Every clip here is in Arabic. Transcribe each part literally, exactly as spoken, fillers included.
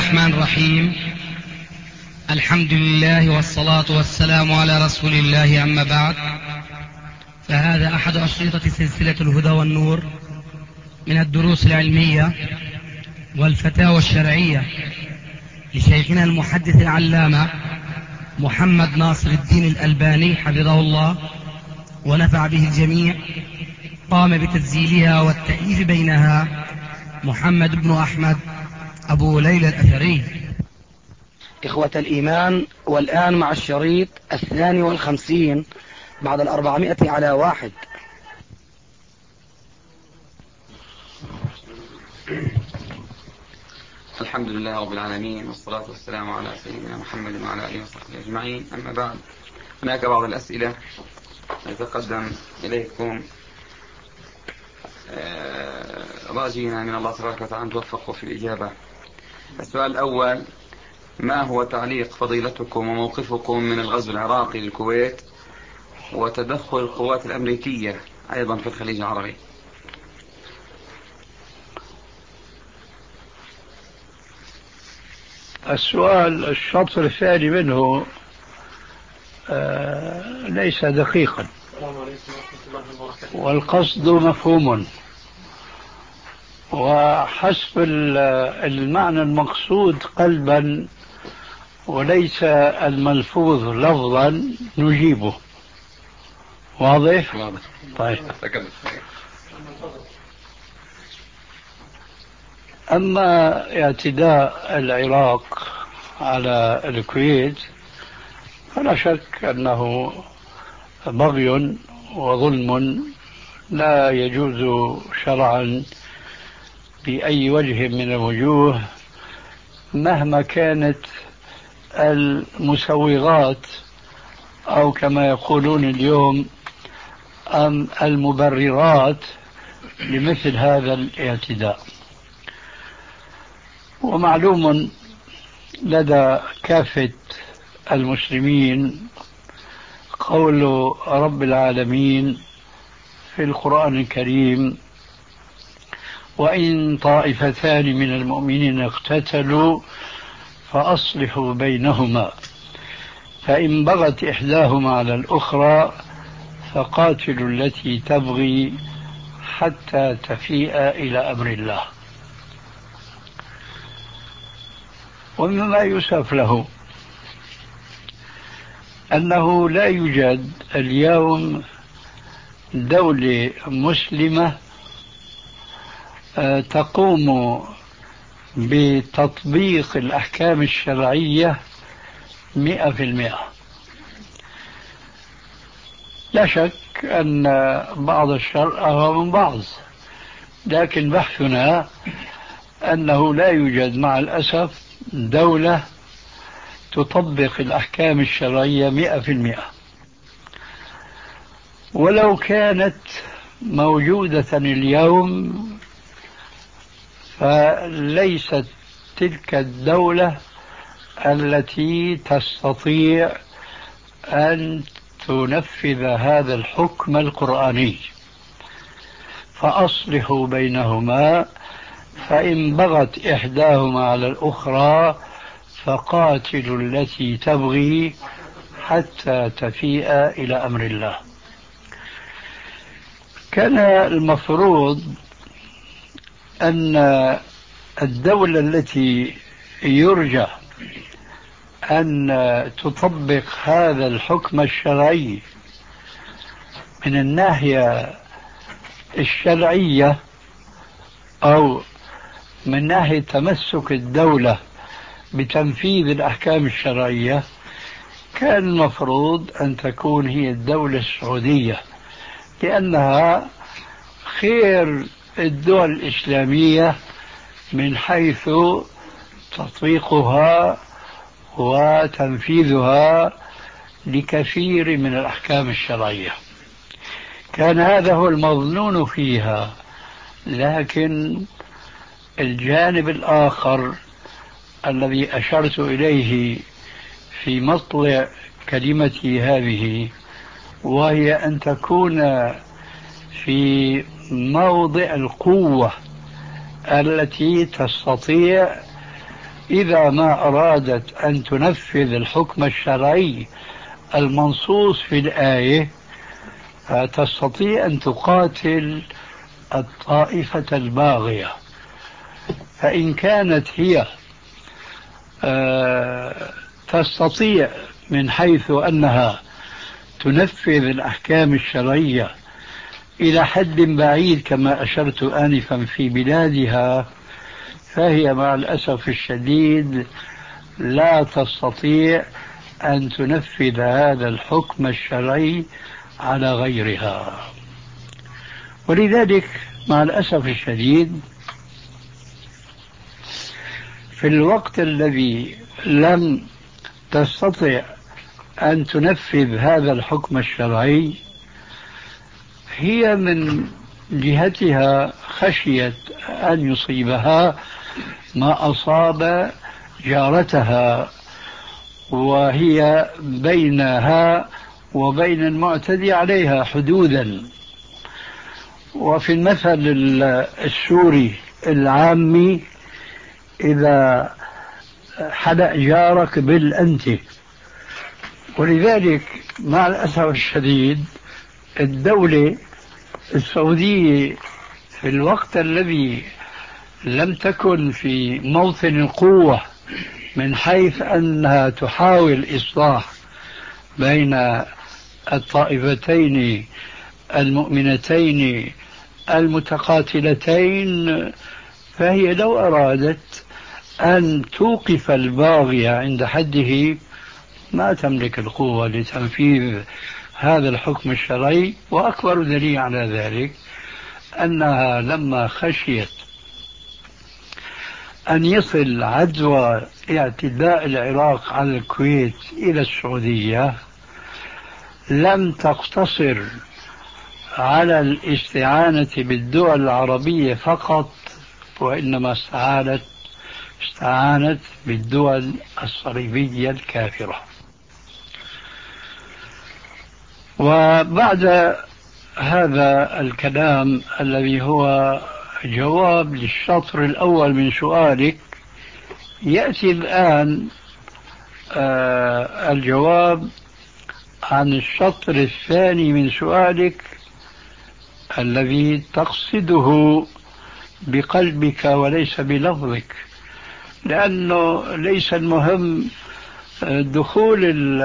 الرحمن الرحيم. الحمد لله والصلاة والسلام على رسول الله، أما بعد، فهذا أحد أشرطة سلسلة الهدى والنور من الدروس العلمية والفتاوى الشرعية لشيخنا المحدث العلامة محمد ناصر الدين الألباني حفظه الله ونفع به الجميع. قام بتسجيلها والتأليف بينها محمد بن أحمد أبو ليلى الأثري. إخوة الإيمان، والآن مع الشريط الثاني والخمسين بعد الأربعمائة على واحد. الحمد لله رب العالمين، والصلاة والسلام على سيدنا محمد وعلى آله وصحبه أجمعين، أما بعد. هناك بعض الأسئلة نتقدم إليكم راجينا من الله تبارك وتعالى أن توفقوا في الإجابة. السؤال الأول: ما هو تعليق فضيلتكم وموقفكم من الغزو العراقي للكويت وتدخل القوات الأمريكية أيضا في الخليج العربي؟ السؤال الشطر الثاني منه آه ليس دقيقا، والقصد مفهوم، وحسب المعنى المقصود قلبا وليس الملفوظ لفظا نجيبه. واضح؟ واضح. طيب. أما اعتداء العراق على الكويت فلا شك أنه بغي وظلم لا يجوز شرعا بأي وجه من الوجوه، مهما كانت المسوغات أو كما يقولون اليوم أم المبررات لمثل هذا الاعتداء. ومعلوم لدى كافة المسلمين قول رب العالمين في القرآن الكريم: وإن طائفتان من المؤمنين اقتتلوا فأصلحوا بينهما فإن بغت إحداهما على الأخرى فقاتلوا التي تبغي حتى تفيء إلى أمر الله. ومما يوصف له أنه لا يوجد اليوم دولة مسلمة تقوم بتطبيق الأحكام الشرعية مئة في المئة. لا شك أن بعض الشرع أهو من بعض، لكن بحثنا أنه لا يوجد مع الأسف دولة تطبق الأحكام الشرعية مئة في المئة. ولو كانت موجودة اليوم فليست تلك الدولة التي تستطيع أن تنفذ هذا الحكم القرآني. فأصلحوا بينهما فإن بغت إحداهما على الأخرى فقاتلوا التي تبغي حتى تفيء إلى أمر الله. كان المفروض أن الدولة التي يرجى أن تطبق هذا الحكم الشرعي من الناحية الشرعية أو من ناحية تمسك الدولة بتنفيذ الأحكام الشرعية، كان المفروض أن تكون هي الدولة السعودية، لأنها خير الدول الإسلامية من حيث تطبيقها وتنفيذها لكثير من الأحكام الشرعية. كان هذا هو المظنون فيها. لكن الجانب الآخر الذي أشرت إليه في مطلع كلمتي هذه، وهي أن تكون في موضع القوة التي تستطيع إذا ما أرادت أن تنفذ الحكم الشرعي المنصوص في الآية فتستطيع أن تقاتل الطائفة الباغية. فإن كانت هي تستطيع من حيث أنها تنفذ الأحكام الشرعية إلى حد بعيد كما أشرت آنفا في بلادها، فهي مع الأسف الشديد لا تستطيع أن تنفذ هذا الحكم الشرعي على غيرها. ولذلك مع الأسف الشديد في الوقت الذي لم تستطع أن تنفذ هذا الحكم الشرعي هي من جهتها خشيت أن يصيبها ما أصاب جارتها، وهي بينها وبين المعتدي عليها حدودا. وفي المثل السوري العامي إذا حدأ جارك بالأنت. ولذلك مع الأسف الشديد الدولة السعودية في الوقت الذي لم تكن في موطن القوة من حيث أنها تحاول إصلاح بين الطائفتين المؤمنتين المتقاتلتين، فهي لو أرادت أن توقف الباغي عند حده ما تملك القوة لتنفيذ هذا الحكم الشرعي. وأكبر دليل على ذلك أنها لما خشيت أن يصل عدوى اعتداء العراق على الكويت إلى السعودية لم تقتصر على الاستعانة بالدول العربية فقط، وإنما استعانت استعانت بالدول الصليبية الكافرة. وبعد هذا الكلام الذي هو جواب للشطر الأول من سؤالك، يأتي الآن آه الجواب عن الشطر الثاني من سؤالك الذي تقصده بقلبك وليس بلفظك، لأنه ليس المهم دخول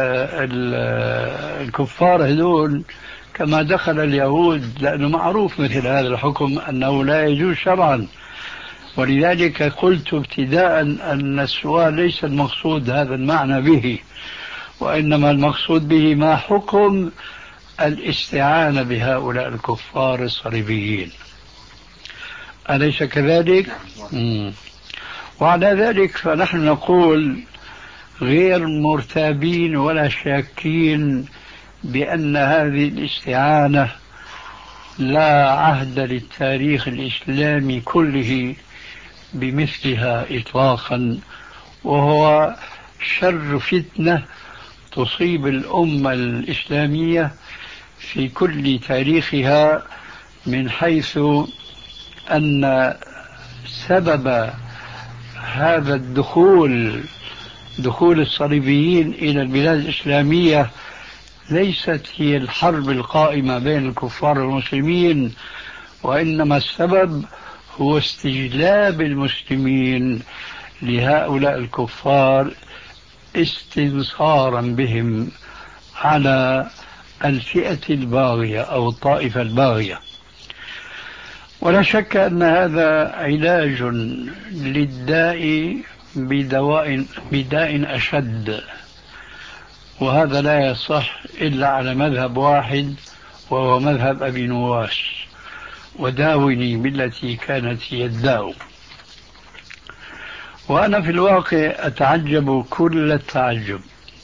الكفار هذول كما دخل اليهود، لأنه معروف مثل هذا الحكم أنه لا يجوز شرعا. ولذلك قلت ابتداء أن السؤال ليس المقصود هذا المعنى به، وإنما المقصود به ما حكم الاستعانة بهؤلاء الكفار الصليبيين، أليس كذلك؟ مم. وعلى ذلك فنحن نقول غير مرتابين ولا شاكين بأن هذه الاستعانة لا عهد للتاريخ الإسلامي كله بمثلها إطلاقا، وهو شر فتنة تصيب الأمة الإسلامية في كل تاريخها، من حيث أن سبب هذا الدخول دخول الصليبيين إلى البلاد الإسلامية ليست هي الحرب القائمة بين الكفار والمسلمين، وإنما السبب هو استجلاب المسلمين لهؤلاء الكفار استنصارا بهم على الفئة الباغية أو الطائفة الباغية. ولا شك أن هذا علاج للداء بدواء بداء أشد، وهذا لا يصح إلا على مذهب واحد وهو مذهب أبي نواس، وداوني بالتي كانت هي الداء. وأنا في الواقع أتعجب كل التعجب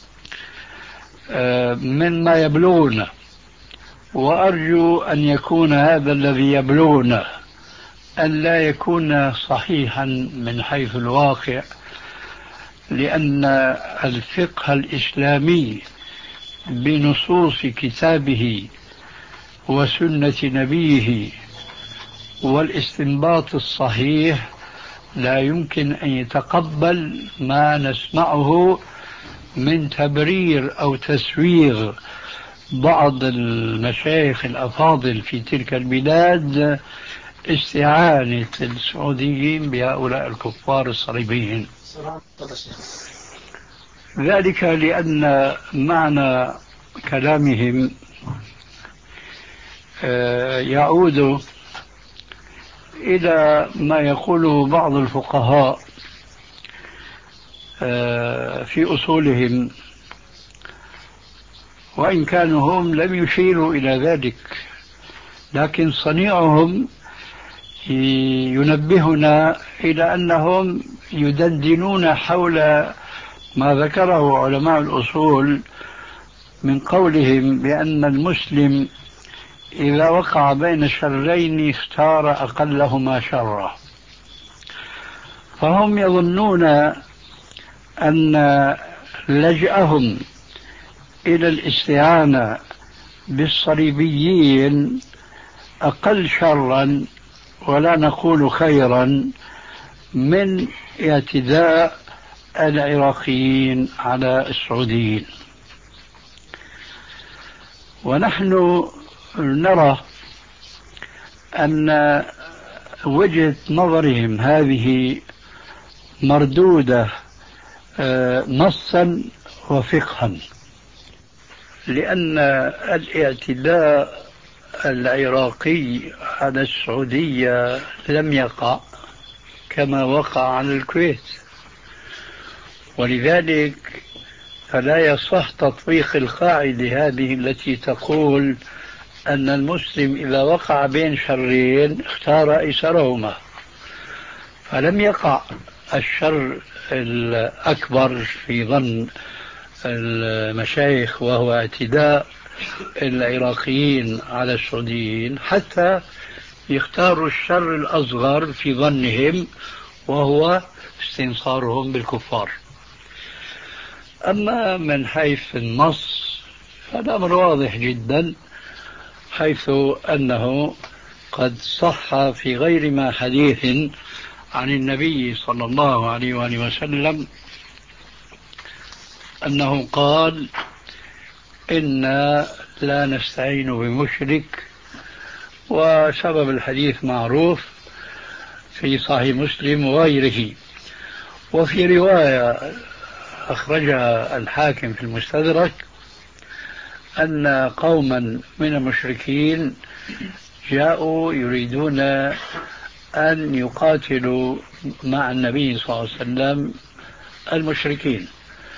مما يبلغنا، وأرجو أن يكون هذا الذي يبلغنا أن لا يكون صحيحا من حيث الواقع، لأن الفقه الإسلامي بنصوص كتابه وسنة نبيه والاستنباط الصحيح لا يمكن أن يتقبل ما نسمعه من تبرير أو تسويغ بعض المشايخ الأفاضل في تلك البلاد استعانة السعوديين بهؤلاء الكفار الصليبيين. ذلك لأن معنى كلامهم يعود إلى ما يقوله بعض الفقهاء في أصولهم، وإن كانوا هم لم يشيروا إلى ذلك، لكن صنيعهم ينبهنا إلى أنهم يدندنون حول ما ذكره علماء الأصول من قولهم بأن المسلم إذا وقع بين شرين اختار أقلهما شرا. فهم يظنون أن لجأهم إلى الاستعانة بالصليبيين أقل شرا ولا نقول خيرا من اعتداء العراقيين على السعوديين. ونحن نرى أن وجهة نظرهم هذه مردودة نصا وفقها، لأن الاعتداء العراقي على السعودية لم يقع كما وقع على الكويت، ولذلك فلا يصح تطبيق القاعدة هذه التي تقول أن المسلم إذا وقع بين شرين اختار أيسرهما. فلم يقع الشر الأكبر في ظن المشايخ وهو اعتداء العراقيين على السعوديين، حتى يختاروا الشر الأصغر في ظنهم وهو استنصارهم بالكفار. أما من حيث النص فالأمر واضح جدا، حيث أنه قد صح في غير ما حديث عن النبي صلى الله عليه وآله وسلم أنه قال: إنا لا نستعين بمشرك. وسبب الحديث معروف في صحيح مسلم وغيره. وفي رواية أخرجها الحاكم في المستدرك أن قوما من المشركين جاءوا يريدون أن يقاتلوا مع النبي صلى الله عليه وسلم المشركين،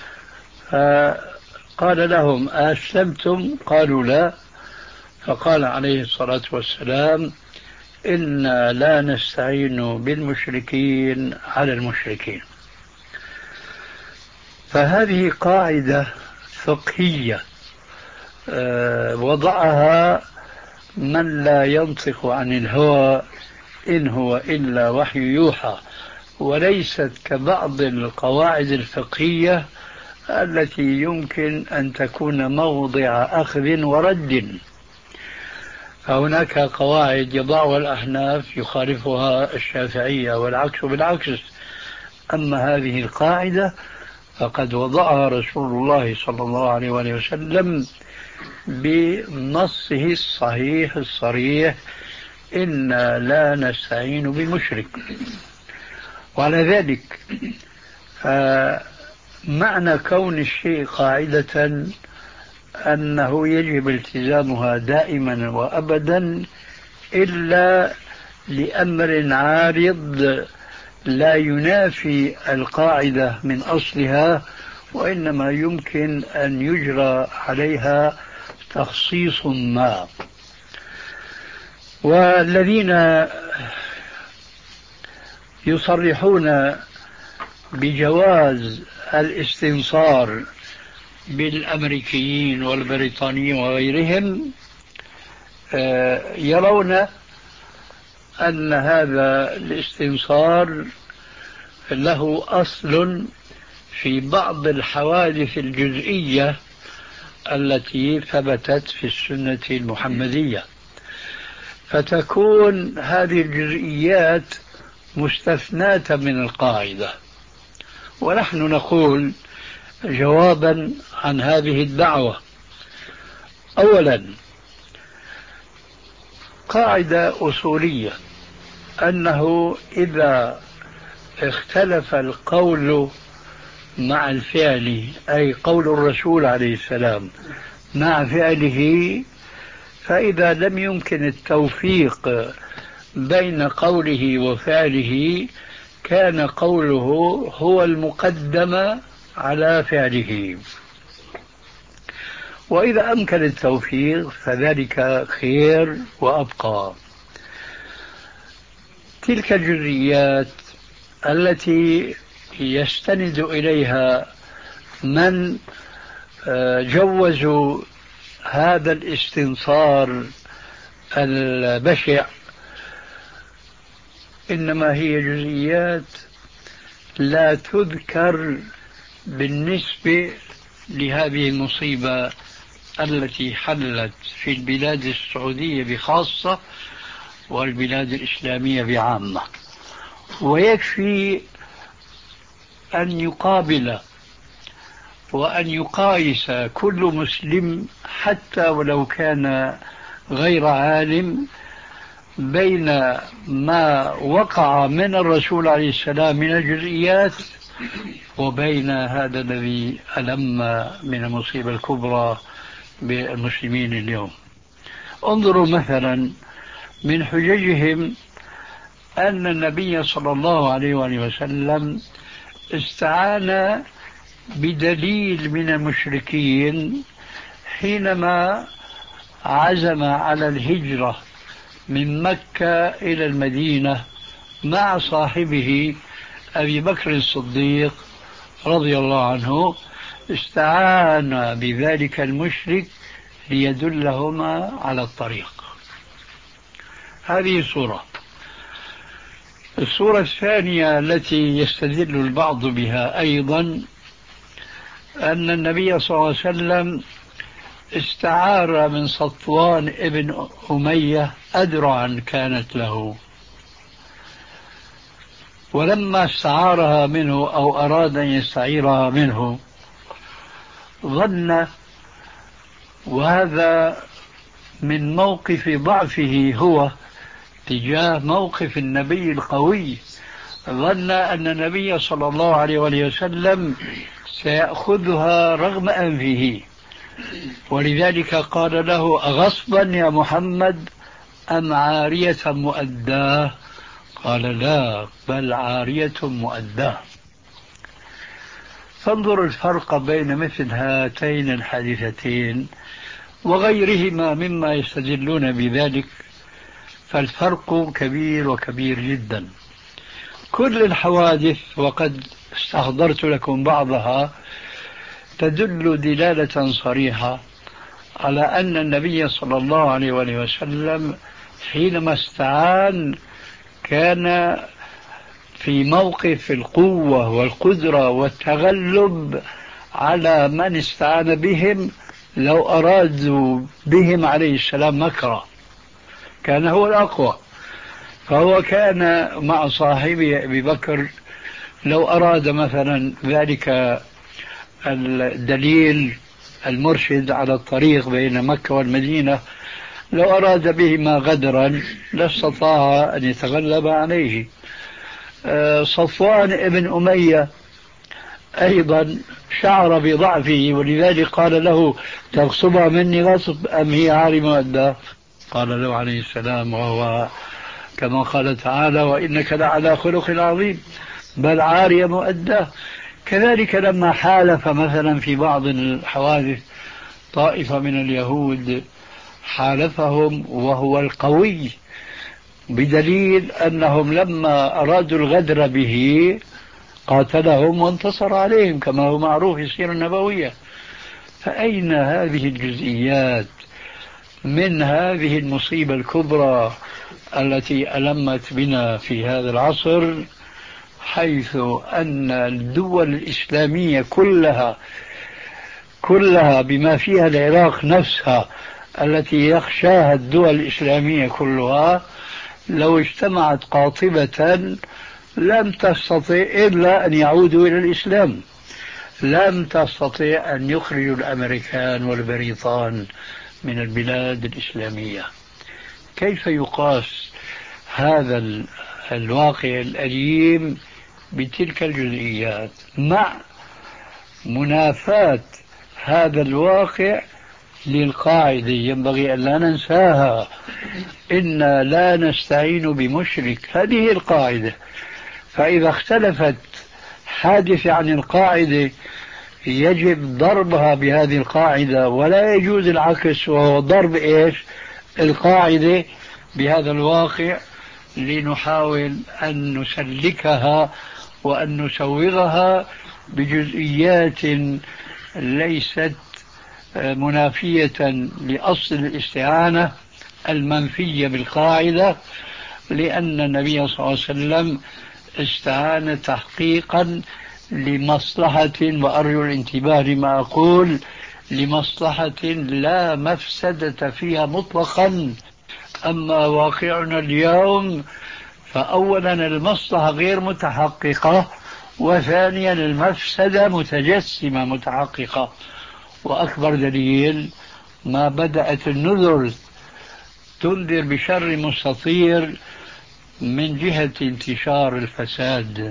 فقال لهم: أسلمتم؟ قالوا: لا. فقال عليه الصلاة والسلام: إنا لا نستعين بالمشركين على المشركين. فهذه قاعدة فقهية وضعها من لا ينطق عن الهوى إن هو إلا وحي يوحى، وليست كبعض القواعد الفقهية التي يمكن أن تكون موضع أخذ ورد. فهناك قواعد يضعها الأحناف يخالفها الشافعية والعكس بالعكس، أما هذه القاعدة فقد وضعها رسول الله صلى الله عليه وسلم بنصه الصحيح الصريح: إنا لا نستعين بمشرك. وعلى ذلك معنى كون الشيء قاعدة أنه يجب التزامها دائما وأبدا، إلا لأمر عارض لا ينافي القاعدة من أصلها، وإنما يمكن أن يجرى عليها تخصيص ما. والذين يصرحون بجواز الاستنصار بالأمريكيين والبريطانيين وغيرهم يرون أن هذا الاستنصار له أصل في بعض الحوادث الجزئية التي ثبتت في السنة المحمدية، فتكون هذه الجزئيات مستثناة من القاعدة. ونحن نقول جوابا عن هذه الدعوة: أولا، قاعدة أصولية أنه إذا اختلف القول مع الفعل، أي قول الرسول عليه السلام مع فعله، فإذا لم يمكن التوفيق بين قوله وفعله كان قوله هو المقدم على فعله، وإذا أمكن التوفيق فذلك خير وأبقى. تلك الجزئيات التي يستند إليها من جوزوا هذا الاستنصار البشع إنما هي جزئيات لا تذكر بالنسبة لهذه المصيبة التي حلت في البلاد السعودية بخاصة والبلاد الإسلامية بعامة. ويكفي أن يقابل وأن يقايس كل مسلم حتى ولو كان غير عالم بين ما وقع من الرسول عليه السلام من الجزئيات وبين هذا الذي ألم من المصيبة الكبرى بالمسلمين اليوم. انظروا مثلا من حججهم أن النبي صلى الله عليه وآله وسلم استعان بدليل من المشركين حينما عزم على الهجرة من مكة إلى المدينة مع صاحبه أبي بكر الصديق رضي الله عنه. استعان بذلك المشرك ليدلهما على الطريق. هذه صورة. الصورة الثانية التي يستدل البعض بها أيضا أن النبي صلى الله عليه وسلم استعار من صفوان ابن أمية أدرعا كانت له، ولما استعارها منه أو أراد أن يستعيرها منه ظن، وهذا من موقف ضعفه هو تجاه موقف النبي القوي، ظن أن النبي صلى الله عليه وسلم سيأخذها رغم أنفه، ولذلك قال له: أغصبا يا محمد أم عارية مؤداه؟ قال: لا، بل عارية مؤداه. فانظر الفرق بين مثل هاتين الحادثتين وغيرهما مما يستدلون بذلك، فالفرق كبير وكبير جدا. كل الحوادث وقد استحضرت لكم بعضها تدل دلالة صريحة على أن النبي صلى الله عليه وسلم حينما استعان كان في موقف القوة والقدرة والتغلب على من استعان بهم لو أرادوا بهم عليه السلام مكرا، كان هو الأقوى. فهو كان مع صاحبه أبي بكر لو أراد مثلا ذلك الدليل المرشد على الطريق بين مكة والمدينة، لو أراد بهما غدرا لاستطاع أن يتغلب عليه. صفوان ابن أمية أيضا شعر بضعفه، ولذلك قال له: تغصبها مني غصب أم هي عاري مؤداه؟ قال له عليه السلام، وهو كما قال تعالى: وإنك لعلى خلق عظيم، بل عارية مؤداه. كذلك لما حالف مثلا في بعض الحوادث طائفة من اليهود حالفهم وهو القوي، بدليل أنهم لما أرادوا الغدر به قاتلهم وانتصر عليهم كما هو معروف في السيرة النبوية. فأين هذه الجزئيات من هذه المصيبة الكبرى التي ألمت بنا في هذا العصر، حيث أن الدول الإسلامية كلها كلها بما فيها العراق نفسها التي يخشاها الدول الإسلامية كلها لو اجتمعت قاطبة لم تستطع إلا أن يعودوا إلى الإسلام، لم تستطيع أن يخرجوا الأمريكان والبريطان من البلاد الإسلامية. كيف يقاس هذا الواقع الأليم بتلك الجزئيات مع منافاة هذا الواقع للقاعدة ينبغي أن لا ننساها: إنا لا نستعين بمشرك. هذه القاعدة، فإذا اختلفت حادثة عن القاعدة يجب ضربها بهذه القاعدة، ولا يجوز العكس، وهو ضرب إيش؟ القاعدة بهذا الواقع، لنحاول أن نسلكها وأن نسوغها بجزئيات ليست منافية لأصل الاستعانة المنفية بالقاعدة، لأن النبي صلى الله عليه وسلم استعان تحقيقا لمصلحة، وأرجو الانتباه لما أقول، لمصلحة لا مفسدة فيها مطلقا. أما واقعنا اليوم فأولا المصلحة غير متحققة، وثانيا المفسدة متجسمة متحققة. وأكبر دليل ما بدأت النذر تنذر بشر مستطير من جهة انتشار الفساد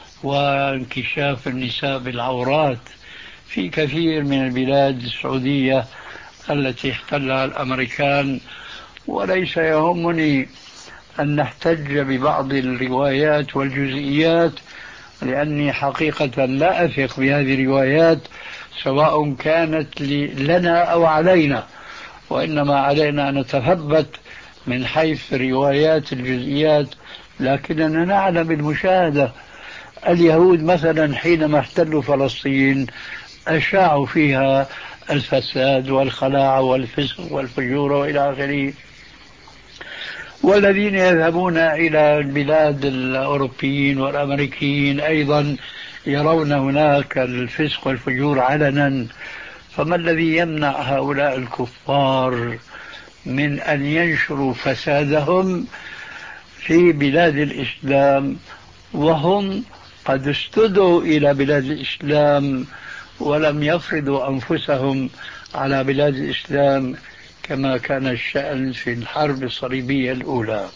وانكشاف النساء بالعورات في كثير من البلاد السعودية التي احتلها الأمريكان. وليس يهمني أن نحتج ببعض الروايات والجزئيات، لأني حقيقة لا أثق بهذه الروايات سواء كانت لنا أو علينا، وإنما علينا أن نتثبت من حيث روايات الجزئيات. لكننا نعلم بالمشاهدة اليهود مثلا حينما احتلوا فلسطين أشاعوا فيها الفساد والخلاعة والفسق والفجور وإلى آخره، والذين يذهبون إلى البلاد الأوروبيين والأمريكيين أيضا يرون هناك الفسق والفجور علنا. فما الذي يمنع هؤلاء الكفار من أن ينشروا فسادهم في بلاد الإسلام، وهم قد استدعوا إلى بلاد الإسلام ولم يفرضوا أنفسهم على بلاد الإسلام كما كان الشأن في الحرب الصليبية الأولى؟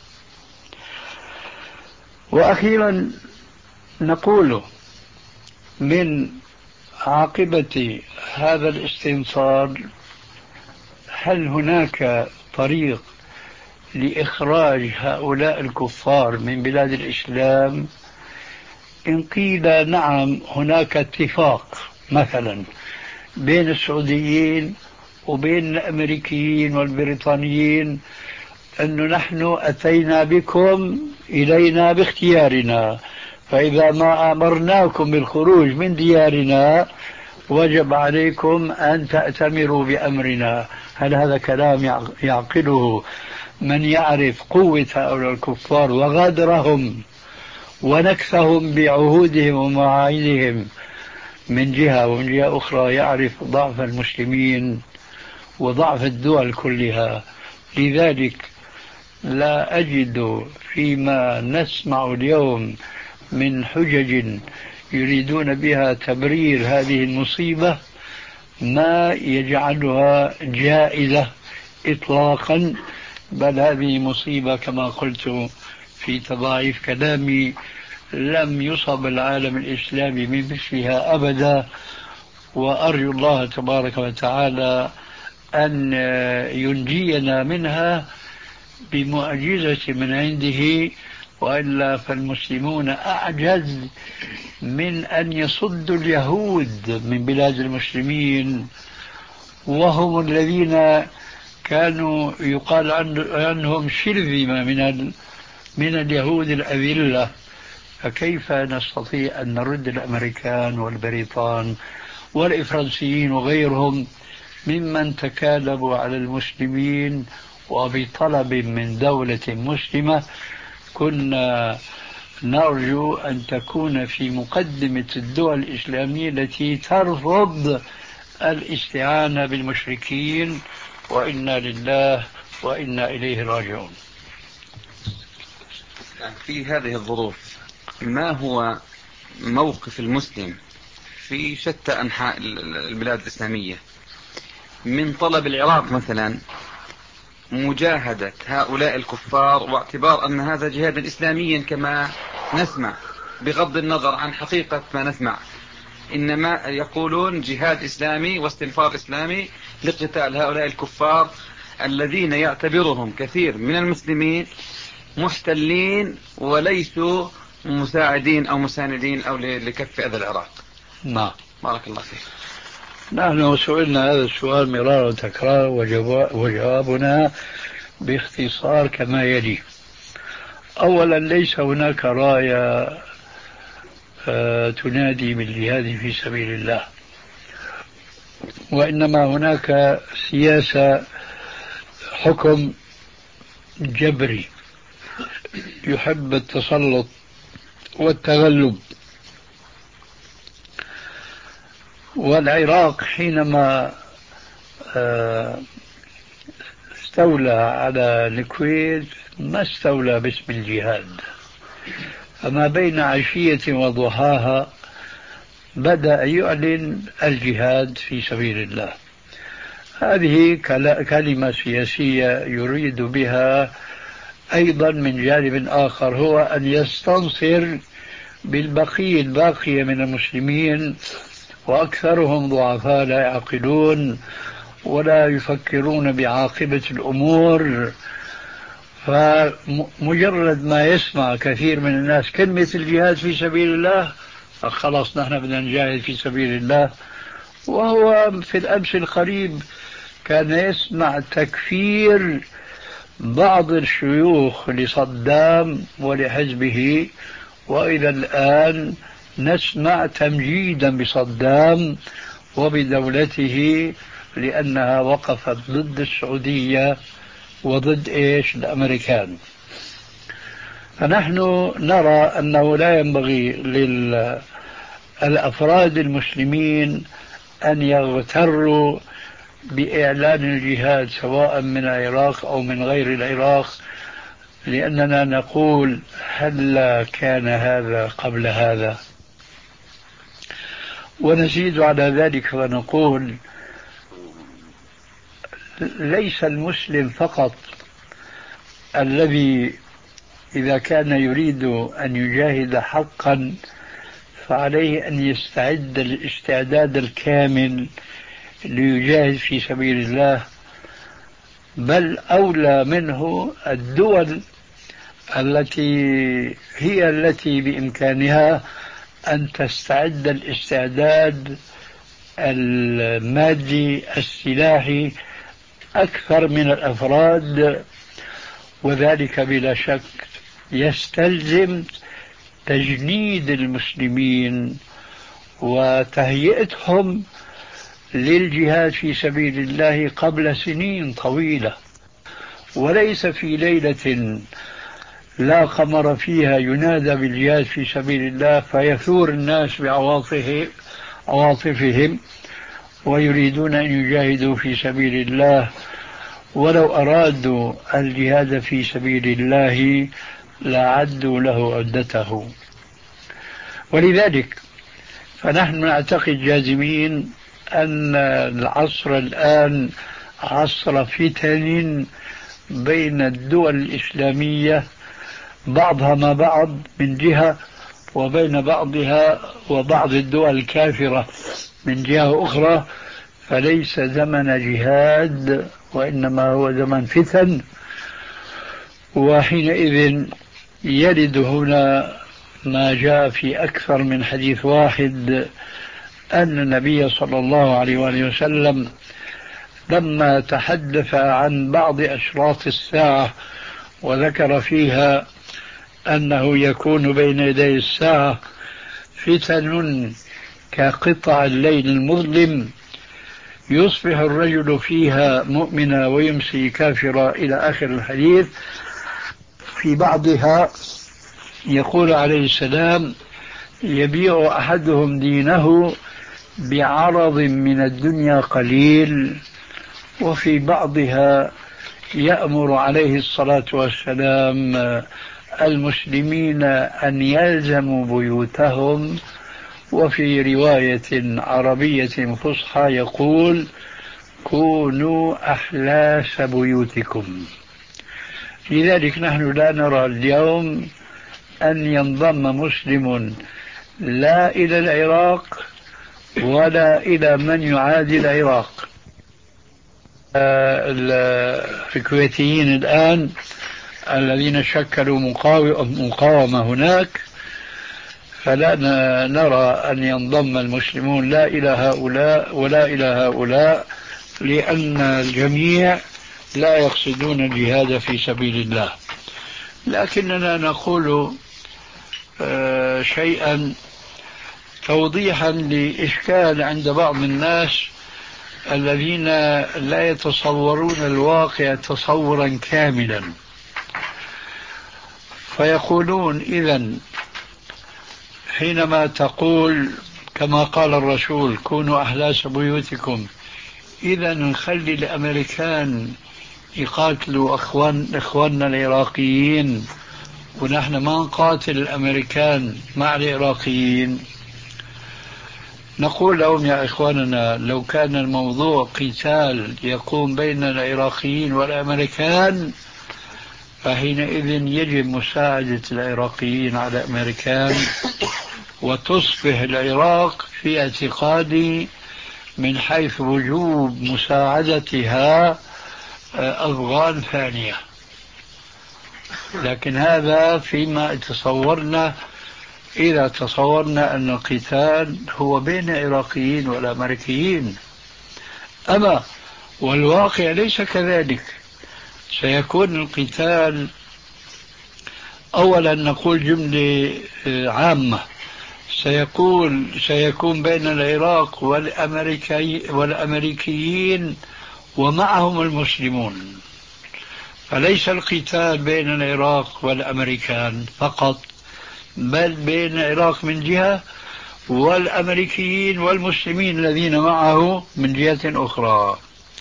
وأخيرا نقول من عاقبة هذا الاستنصار: هل هناك طريق لإخراج هؤلاء الكفار من بلاد الإسلام؟ إن قيل نعم، هناك اتفاق مثلا بين السعوديين وبين الأمريكيين والبريطانيين أنه نحن أتينا بكم إلينا باختيارنا، فإذا ما أمرناكم بالخروج من ديارنا وجب عليكم أن تأتمروا بأمرنا. هل هذا كلام يعقله من يعرف قوة هؤلاء الكفار وغدرهم ونكثهم بعهودهم ومواعيدهم من جهة، ومن جهة أخرى يعرف ضعف المسلمين وضعف الدول كلها؟ لذلك لا أجد فيما نسمع اليوم من حجج يريدون بها تبرير هذه المصيبة ما يجعلها جائزة إطلاقا، بل هذه مصيبة كما قلت في تضاعيف كلامي لم يصب العالم الإسلامي بمثلها أبدا. وأرجو الله تبارك وتعالى أن ينجينا منها بمعجزة من عنده، وإلا فالمسلمون أعجز من أن يصدوا اليهود من بلاد المسلمين، وهم الذين كانوا يقال عنهم شرذمة من من اليهود الأذلة. فكيف نستطيع أن نرد الأمريكان والبريطان والإفرنسيين وغيرهم ممن تكالبوا على المسلمين وبطلب من دولة مسلمة؟ كنا نرجو أن تكون في مقدمة الدول الإسلامية التي ترفض الاستعانة بالمشركين، وإنا لله وإنا إليه راجعون. في هذه الظروف ما هو موقف المسلم في شتى أنحاء البلاد الإسلامية من طلب العراق مثلا مجاهدة هؤلاء الكفار، واعتبار أن هذا جهاد إسلاميا كما نسمع بغض النظر عن حقيقة ما نسمع، إنما يقولون جهاد إسلامي واستنفار إسلامي لقتال هؤلاء الكفار الذين يعتبرهم كثير من المسلمين محتلين وليسوا مساعدين أو مساندين أو لكف أذى العراق. نعم. بارك الله فيك. نحن سئلنا هذا السؤال مرارا وتكرارا وجوابنا باختصار كما يلي. أولا، ليس هناك راية تنادي بالجهاد في سبيل الله، وإنما هناك سياسة حكم جبري يحب التسلط والتغلب. والعراق حينما استولى على الكويت ما استولى باسم الجهاد، فما بين عشية وضحاها بدأ يعلن الجهاد في سبيل الله. هذه كلمة سياسية يريد بها أيضا من جانب آخر، هو أن يستنصر بالبقية الباقية من المسلمين، وأكثرهم ضعفاء لا يعقلون ولا يفكرون بعاقبة الأمور. فمجرد ما يسمع كثير من الناس كلمة الجهاد في سبيل الله خلاص نحن بدنا نجاهد في سبيل الله. وهو في الأمس القريب كان يسمع تكفير بعض الشيوخ لصدام ولحزبه، وإلى الآن نسمع تمجيدا بصدام وبدولته لأنها وقفت ضد السعودية وضد إيش الأمريكان. فنحن نرى أنه لا ينبغي للأفراد المسلمين أن يغتروا بإعلان الجهاد سواء من العراق أو من غير العراق، لأننا نقول هل كان هذا قبل هذا؟ ونزيد على ذلك ونقول ليس المسلم فقط الذي إذا كان يريد أن يجاهد حقا فعليه أن يستعد الاستعداد الكامل ليجاهد في سبيل الله، بل أولى منه الدول التي هي التي بإمكانها أن تستعد الاستعداد المادي السلاحي أكثر من الأفراد. وذلك بلا شك يستلزم تجنيد المسلمين وتهيئتهم للجهاد في سبيل الله قبل سنين طويلة، وليس في ليلة لا قمر فيها ينادى بالجهاد في سبيل الله فيثور الناس بعواطفهم عواطفهم ويريدون أن يجاهدوا في سبيل الله، ولو أرادوا الجهاد في سبيل الله لعدوا له عدته. ولذلك فنحن نعتقد جازمين أن العصر الآن عصر فتن بين الدول الإسلامية بعضها مع بعض من جهة، وبين بعضها وبعض الدول الكافرة من جهة أخرى، فليس زمن جهاد وإنما هو زمن فتن. وحينئذ يرد هنا ما جاء في أكثر من حديث واحد أن النبي صلى الله عليه وآله وسلم لما تحدث عن بعض أشراط الساعة وذكر فيها أنه يكون بين يدي الساعة فتن كقطع الليل المظلم يصبح الرجل فيها مؤمنا ويمسي كافرا إلى آخر الحديث. في بعضها يقول عليه السلام يبيع أحدهم دينه بعرض من الدنيا قليل، وفي بعضها يأمر عليه الصلاة والسلام المسلمين أن يلزموا بيوتهم، وفي رواية عربية فصحى يقول كونوا أحلاس بيوتكم. لذلك نحن لا نرى اليوم أن ينضم مسلم لا إلى العراق ولا إلى من يعادي العراق. الكويتيين الآن الذين شكلوا مقاومة هناك، فلا نرى أن ينضم المسلمون لا إلى هؤلاء ولا إلى هؤلاء، لأن الجميع لا يقصدون الجهاد في سبيل الله. لكننا نقول شيئا توضيحا لإشكال عند بعض الناس الذين لا يتصورون الواقع تصورا كاملا، فيقولون إذن حينما تقول كما قال الرسول كونوا أحلاس بيوتكم، إذن نخلي الأمريكان يقاتلوا أخوان إخواننا العراقيين ونحن ما نقاتل الأمريكان مع العراقيين؟ نقول لهم يا إخواننا لو كان الموضوع قتال يقوم بين العراقيين والأمريكان فحينئذ يجب مساعدة العراقيين على الأمريكان، وتصبح العراق في اعتقادي من حيث وجوب مساعدتها أفغان ثانية. لكن هذا فيما تصورنا، إذا تصورنا أن القتال هو بين العراقيين والأمريكيين. أما والواقع ليس كذلك، سيكون القتال أولا نقول جملة عامة، سيكون سيكون بين العراق والأمريكي والأمريكيين ومعهم المسلمون، فليس القتال بين العراق والأمريكان فقط، بل بين العراق من جهة والأمريكيين والمسلمين الذين معه من جهة أخرى.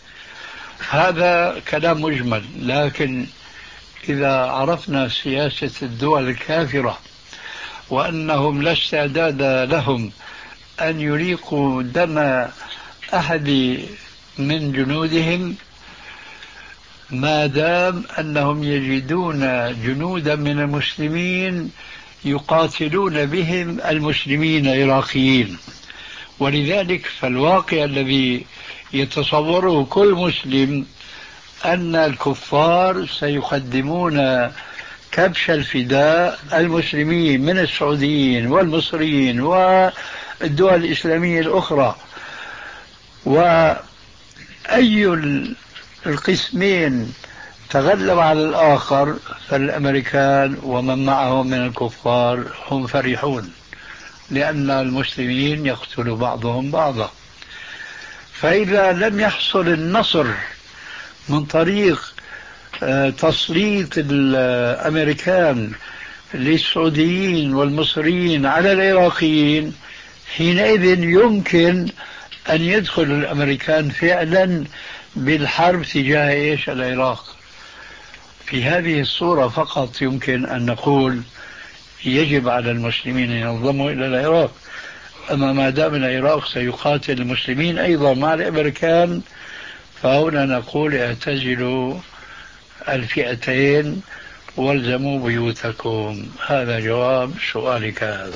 هذا كلام مجمل، لكن إذا عرفنا سياسة الدول الكافرة وأنهم لا استعداد لهم أن يريقوا دم أحد من جنودهم ما دام أنهم يجدون جنودا من المسلمين يقاتلون بهم المسلمين العراقيين. ولذلك فالواقع الذي يتصوره كل مسلم أن الكفار سيقدمون كبش الفداء المسلمين من السعوديين والمصريين والدول الإسلامية الأخرى، وأي القسمين تغلب على الآخر فالأمريكان ومن معهم من الكفار هم فرحون، لأن المسلمين يقتل بعضهم بعضا. فإذا لم يحصل النصر من طريق تسليط الأمريكان للسعوديين والمصريين على العراقيين، حينئذ يمكن أن يدخل الأمريكان فعلا بالحرب تجاه إيش؟ العراق. في هذه الصورة فقط يمكن أن نقول يجب على المسلمين أن ينضموا إلى العراق. أما ما دام العراق سيقاتل المسلمين أيضا مع الأمريكان، فهنا نقول اعتزلوا الفئتين والزموا بيوتكم. هذا جواب سؤالك هذا.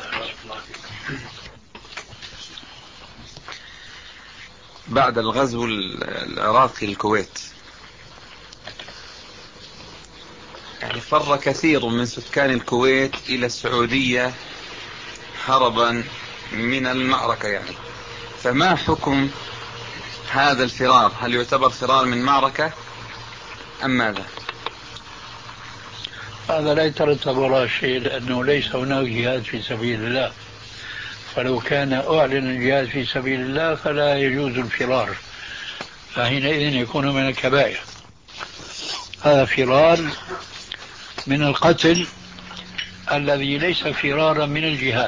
بعد الغزو العراقي الكويت يعني فر كثير من سكان الكويت إلى السعودية هربا من المعركة يعني، فما حكم هذا الفرار؟ هل يعتبر فرار من معركة أم ماذا؟ هذا لا يترتب وراء شيء، لأنه ليس هناك جهاد في سبيل الله، فلو كان أعلن الجهاد في سبيل الله فلا يجوز الفرار، فحينئذ يكون من الكبائر. هذا فرار من القتل الذي ليس فرارا من الجهاد.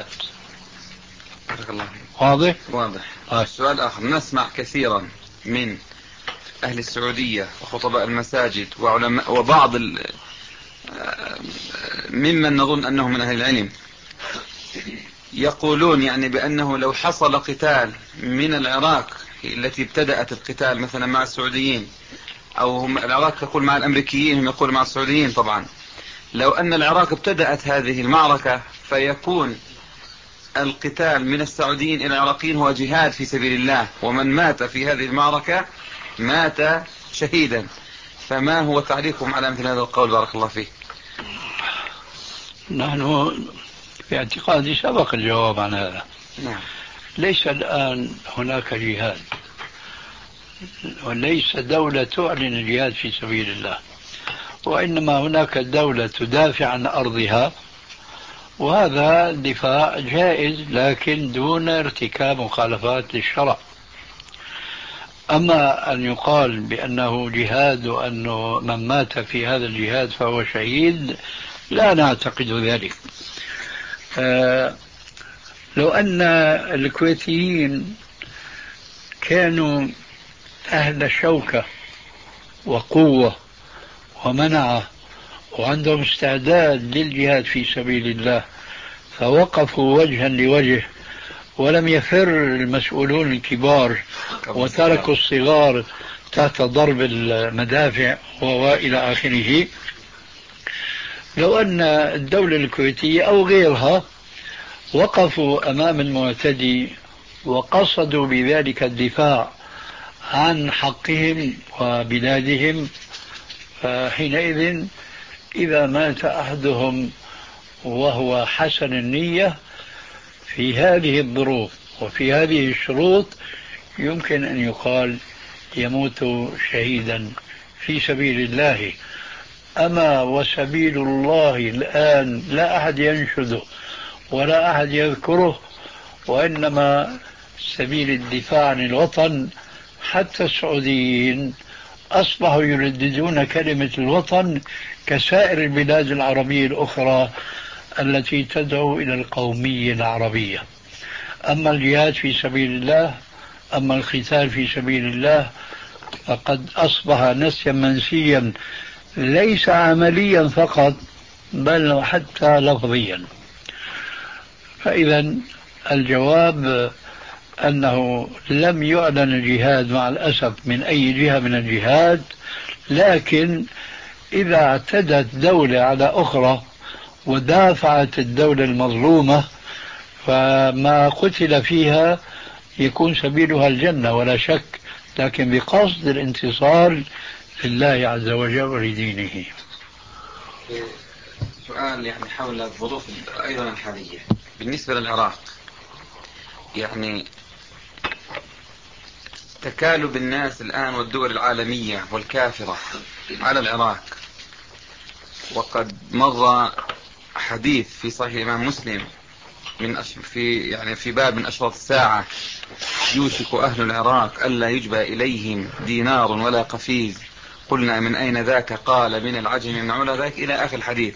واضح؟ واضح. السؤال آخر، نسمع كثيرا من أهل السعودية وخطباء المساجد وعلماء وبعض ممن نظن أنهم من أهل العلم يقولون يعني بأنه لو حصل قتال من العراق التي ابتدأت القتال مثلا مع السعوديين، أو هم العراق تقول مع الأمريكيين، هم يقول مع السعوديين طبعا، لو أن العراق ابتدأت هذه المعركة فيكون القتال من السعوديين إلى العراقيين هو جهاد في سبيل الله، ومن مات في هذه المعركة مات شهيدا. فما هو تعليقكم على مثل هذا القول؟ بارك الله فيك. نحن في اعتقادي سبق الجواب عن هذا. نعم. ليس الآن هناك جهاد، وليس دولة تعلن الجهاد في سبيل الله، وإنما هناك دولة تدافع عن أرضها، وهذا دفاع جائز لكن دون ارتكاب مخالفات للشرع. أما أن يقال بأنه جهاد وأنه من مات في هذا الجهاد فهو شهيد، لا نعتقد ذلك. آه لو أن الكويتيين كانوا أهل شوكة وقوة ومنعة وعندهم استعداد للجهاد في سبيل الله، فوقفوا وجها لوجه ولم يفر المسؤولون الكبار وتركوا الصغار تحت ضرب المدافع وإلى آخره، لو أن الدولة الكويتية أو غيرها وقفوا أمام المعتدي وقصدوا بذلك الدفاع عن حقهم وبلادهم، فحينئذ إذا مات أحدهم وهو حسن النية في هذه الظروف وفي هذه الشروط يمكن أن يقال يموت شهيدا في سبيل الله. أما وسبيل الله الآن لا أحد ينشده ولا أحد يذكره، وإنما سبيل الدفاع عن الوطن. حتى السعوديين أصبحوا يرددون كلمة الوطن كسائر البلاد العربية الأخرى التي تدعو إلى القومية العربية. أما الجهاد في سبيل الله، أما القتال في سبيل الله، فقد أصبح نسيا منسيا، ليس عمليا فقط بل حتى لفظيا. فإذا الجواب أنه لم يعلن الجهاد مع الأسف من أي جهة من الجهاد، لكن إذا اعتدت دولة على أخرى ودافعت الدولة المظلومة فما قتل فيها يكون سبيلها الجنة ولا شك، لكن بقصد الانتصار لله عز وجل ولدينه. سؤال يعني حول الظروف أيضا الحالية بالنسبة للعراق، يعني تكالب الناس الآن والدول العالمية والكافرة على العراق، وقد مضى حديث في صحيح الإمام مسلم من أش... في يعني في باب من أشراط الساعة: يوشك أهل العراق ألا يجبى إليهم دينار ولا قفيز، قلنا من أين ذاك؟ قال من العجم من علا ذاك، إلى آخر الحديث.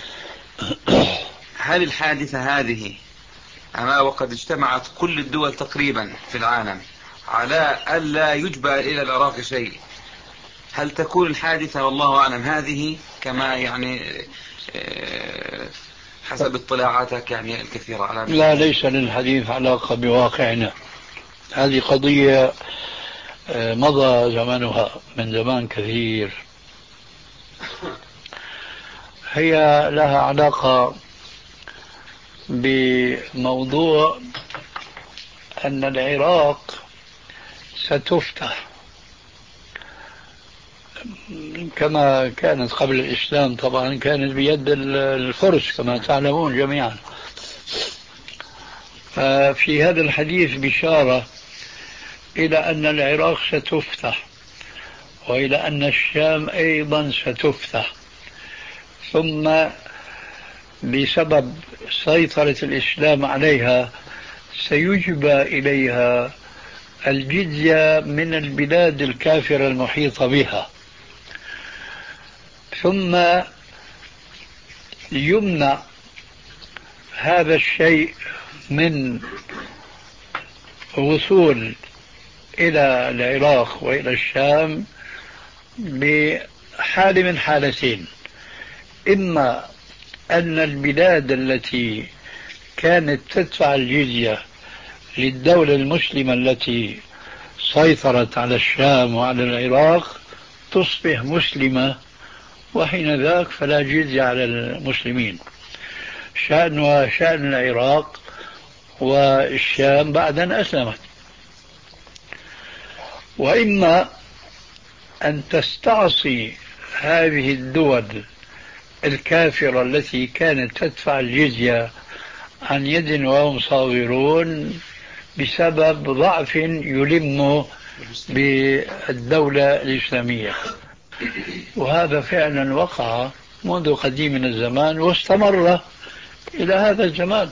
هل الحادثة هذه أما وقد اجتمعت كل الدول تقريبا في العالم على ألا يجبى إلى العراق شيء، هل تكون الحادثة والله أعلم هذه كما يعني حسب اطلاعاتك يعني الكثيرة على؟ لا، ليس للحديث علاقة بواقعنا. هذه قضية مضى زمانها من زمان كثير. هي لها علاقة بموضوع أن العراق ستفتح كما كانت قبل الإسلام، طبعا كانت بيد الفرس كما تعلمون جميعا. ففي هذا الحديث بشارة إلى أن العراق ستفتح، وإلى أن الشام أيضا ستفتح، ثم بسبب سيطرة الإسلام عليها سيجبى إليها الجزية من البلاد الكافرة المحيطة بها، ثم يمنع هذا الشيء من وصول إلى العراق وإلى الشام بحال من حالتين: إما أن البلاد التي كانت تدفع الجزية للدولة المسلمة التي سيطرت على الشام وعلى العراق تصبح مسلمة، وحين ذاك فلا جزية على المسلمين، شأنها شأن العراق والشام بعد أن أسلمت. وإما أن تستعصي هذه الدول الكافرة التي كانت تدفع الجزية عن يد وهم صاغرون بسبب ضعف يلم بالدولة الإسلامية. وهذا فعلا وقع منذ قديم من الزمان واستمر إلى هذا الزمان.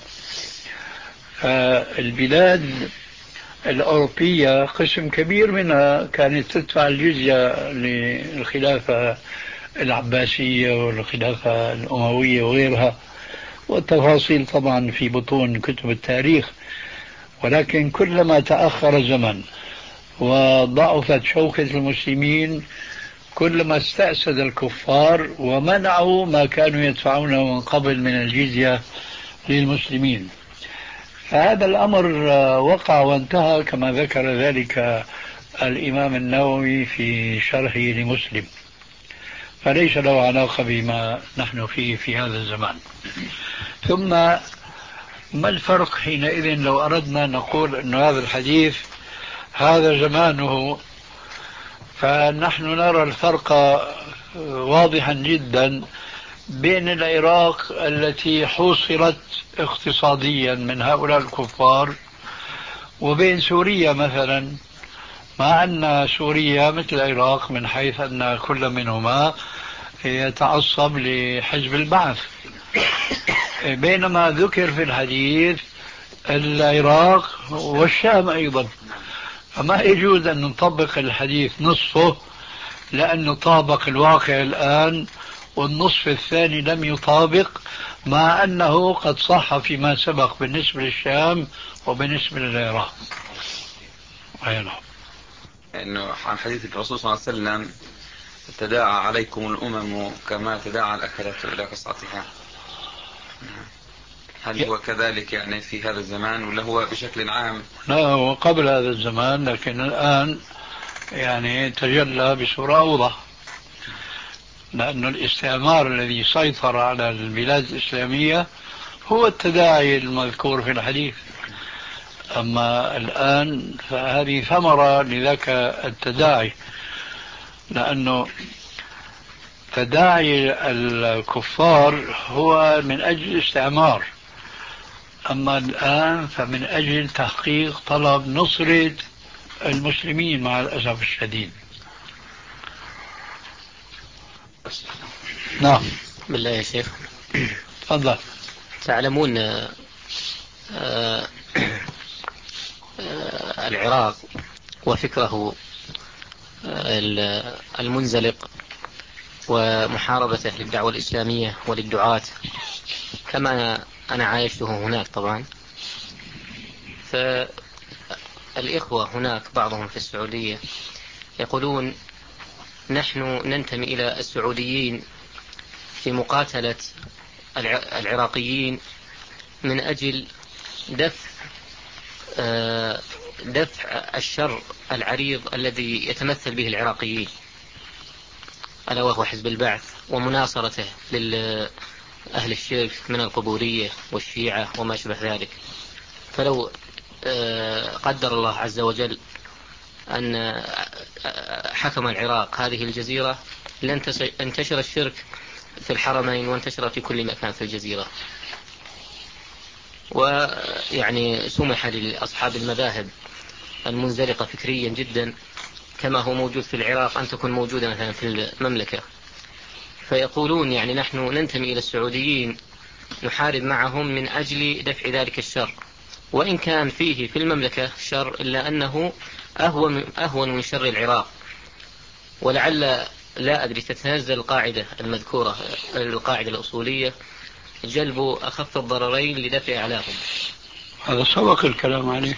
فالبلاد الأوروبية قسم كبير منها كانت تدفع الجزية للخلافة العباسية والخلافة الأموية وغيرها، والتفاصيل طبعا في بطون كتب التاريخ. ولكن كلما تأخر الزمن وضعفت شوكة المسلمين كلما استأسد الكفار ومنعوا ما كانوا يدفعونه من قبل من الجزية للمسلمين. فهذا الأمر وقع وانتهى كما ذكر ذلك الإمام النووي في شرحه لمسلم، فليس له علاقة بما نحن فيه في هذا الزمان. ثم ما الفرق حينئذ لو أردنا نقول أن هذا الحديث هذا زمانه؟ فنحن نرى الفرق واضحا جدا بين العراق التي حوصرت اقتصاديا من هؤلاء الكفار وبين سوريا مثلا، مع أن سوريا مثل العراق من حيث أن كل منهما يتعصب لحزب البعث، بينما ذكر في الحديث العراق والشام أيضا. فما يجوز أن نطبق الحديث نصفه لأنه طابق الواقع الآن، والنصف الثاني لم يطابق، مع أنه قد صح فيما سبق بالنسبة للشام وبالنسبة للعراق. أيضا إنه عن حديث الرسول صلى الله عليه وسلم تداعى عليكم الأمم كما تداعى الأكلة إلى قصعتها، هل هو كذلك يعني في هذا الزمان ولا هو بشكل عام؟ لا، هو قبل هذا الزمان، لكن الآن يعني تجلى بصورة أوضح، لأن الاستعمار الذي سيطر على البلاد الإسلامية هو التداعي المذكور في الحديث. أما الآن فهذه ثمرة لذاك التداعي، لأنه تداعي الكفار هو من أجل الاستعمار، أما الآن فمن أجل تحقيق طلب نصرة المسلمين مع الأسف الشديد. نعم. بالله يا شيخ. تفضل. تعلمون آآ آآ العراق وفكره المنزلق ومحاربته للدعوة الإسلامية وللدعاة كما أنا عايشته هناك طبعا. فالإخوة هناك بعضهم في السعودية يقولون نحن ننتمي إلى السعوديين في مقاتلة العراقيين من أجل دفع دفع الشر العريض الذي يتمثل به العراقيين، ألا وهو حزب البعث ومناصرته لأهل الشرك من القبورية والشيعة وما شبه ذلك. فلو قدر الله عز وجل أن حكم العراق هذه الجزيرة لانتشر الشرك في الحرمين وانتشر في كل مكان في الجزيرة، ويعني سمح لأصحاب المذاهب المنزلقة فكريا جدا كما هو موجود في العراق أن تكون موجودة مثلا في المملكة. فيقولون يعني نحن ننتمي إلى السعوديين نحارب معهم من أجل دفع ذلك الشر، وإن كان فيه في المملكة شر إلا أنه أهون أهون من شر العراق. ولعل لا أدري تتنزل القاعدة المذكورة القاعدة الأصولية جلب أخف الضررين لدفع أعلاهم. هذا سبق الكلام عليه.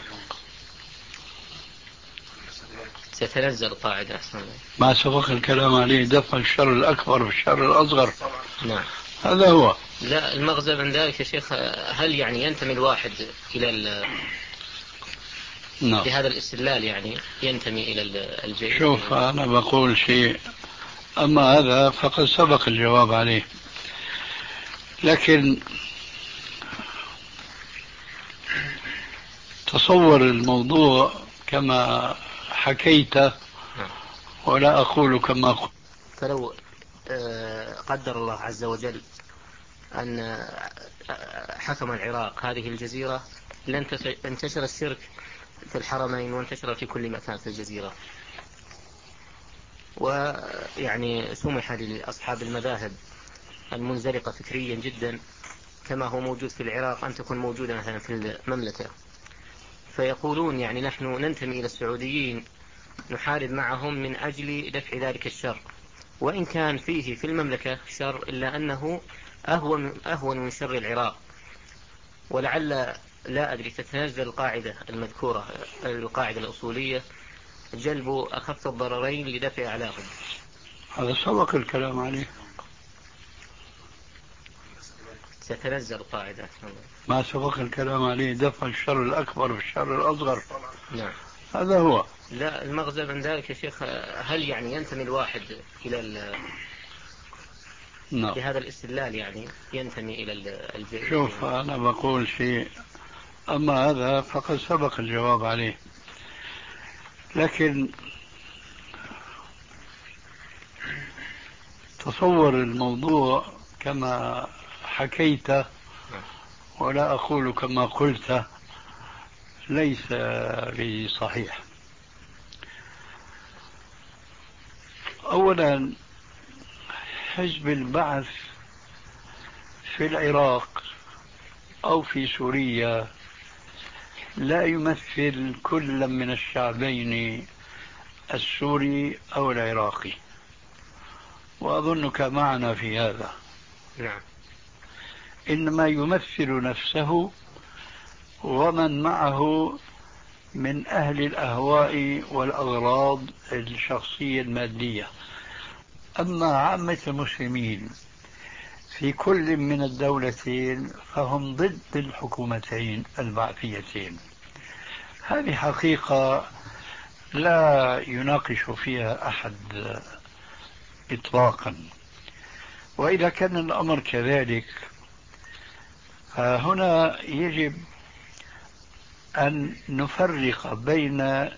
ستنزل القاعدة. ما سبق الكلام عليه دفع الشر الأكبر والشر الأصغر. نعم. هذا هو. لا، المغزى من ذلك يا شيخ، هل يعني ينتمي الواحد إلى نعم. بهذا الاستدلال يعني ينتمي إلى الجيش؟ شوف، أنا بقول شيء، أما هذا فقد سبق الجواب عليه. لكن تصور الموضوع كما حكيت ولا أقول كما قلت. فلو قدر الله عز وجل أن حكم العراق هذه الجزيرة لانتشر الشرك في الحرمين وانتشر في كل مكان في الجزيرة، ويعني سمح لأصحاب المذاهب المنزلقة فكريا جدا كما هو موجود في العراق أن تكون موجودة مثلا في المملكة، فيقولون يعني نحن ننتمي إلى السعوديين نحارب معهم من أجل دفع ذلك الشر، وإن كان فيه في المملكة شر إلا أنه أهون, أهون من شر العراق، ولعل لا أدري تتنزل القاعدة المذكورة القاعدة الأصولية جلب أخف الضررين لدفع أعلاهم. هذا سبق الكلام عليه. ستنزل القاعدة. ما سبق الكلام عليه دفع الشر الأكبر بالشر الأصغر. نعم. هذا هو. لا، المغزى من ذلك يا شيخ، هل يعني ينتمي الواحد إلى نعم. بهذا الاستدلال يعني ينتمي إلى الجيش؟ شوف، أنا بقول شيء، أما هذا فقد سبق الجواب عليه. لكن تصور الموضوع كما حكيت ولا أقول كما قلت ليس بصحيح. أولا، حزب البعث في العراق أو في سوريا لا يمثل كلا من الشعبين السوري أو العراقي، وأظنك معنا في هذا. نعم. إنما يمثل نفسه ومن معه من أهل الأهواء والأغراض الشخصية المادية. أما عامة المسلمين في كل من الدولتين فهم ضد الحكومتين البعثيتين. هذه حقيقة لا يناقش فيها أحد إطلاقا. وإذا كان الأمر كذلك فهنا يجب أن نفرق بين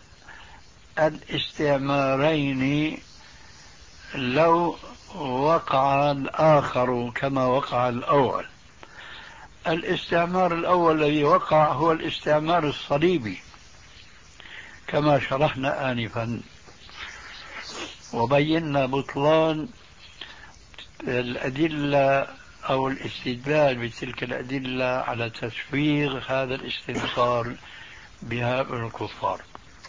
الاستعمارين لو وقع الآخر كما وقع الأول. الاستعمار الأول الذي وقع هو الاستعمار الصليبي كما شرحنا آنفا، وبينا بطلان الأدلة أو الاستدلال بتلك الأدلة على تسويغ هذا الاستنصار بهؤلاء الكفار.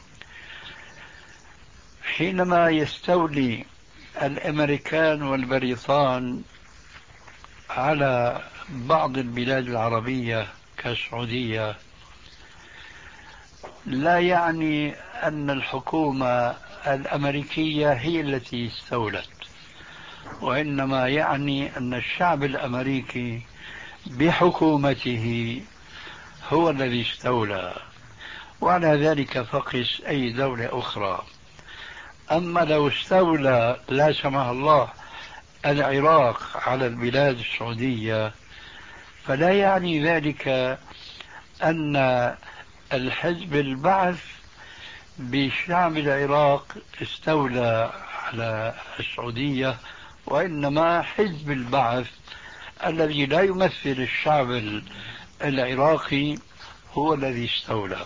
حينما يستولي الأمريكان والبريطان على بعض البلاد العربية كالسعودية، لا يعني أن الحكومة الأمريكية هي التي استولت، وإنما يعني أن الشعب الأمريكي بحكومته هو الذي استولى. وعلى ذلك فقس أي دولة أخرى. أما لو استولى لا سمح الله العراق على البلاد السعودية فلا يعني ذلك أن الحزب البعث بشعب العراق استولى على السعودية، وإنما حزب البعث الذي لا يمثل الشعب العراقي هو الذي استولى.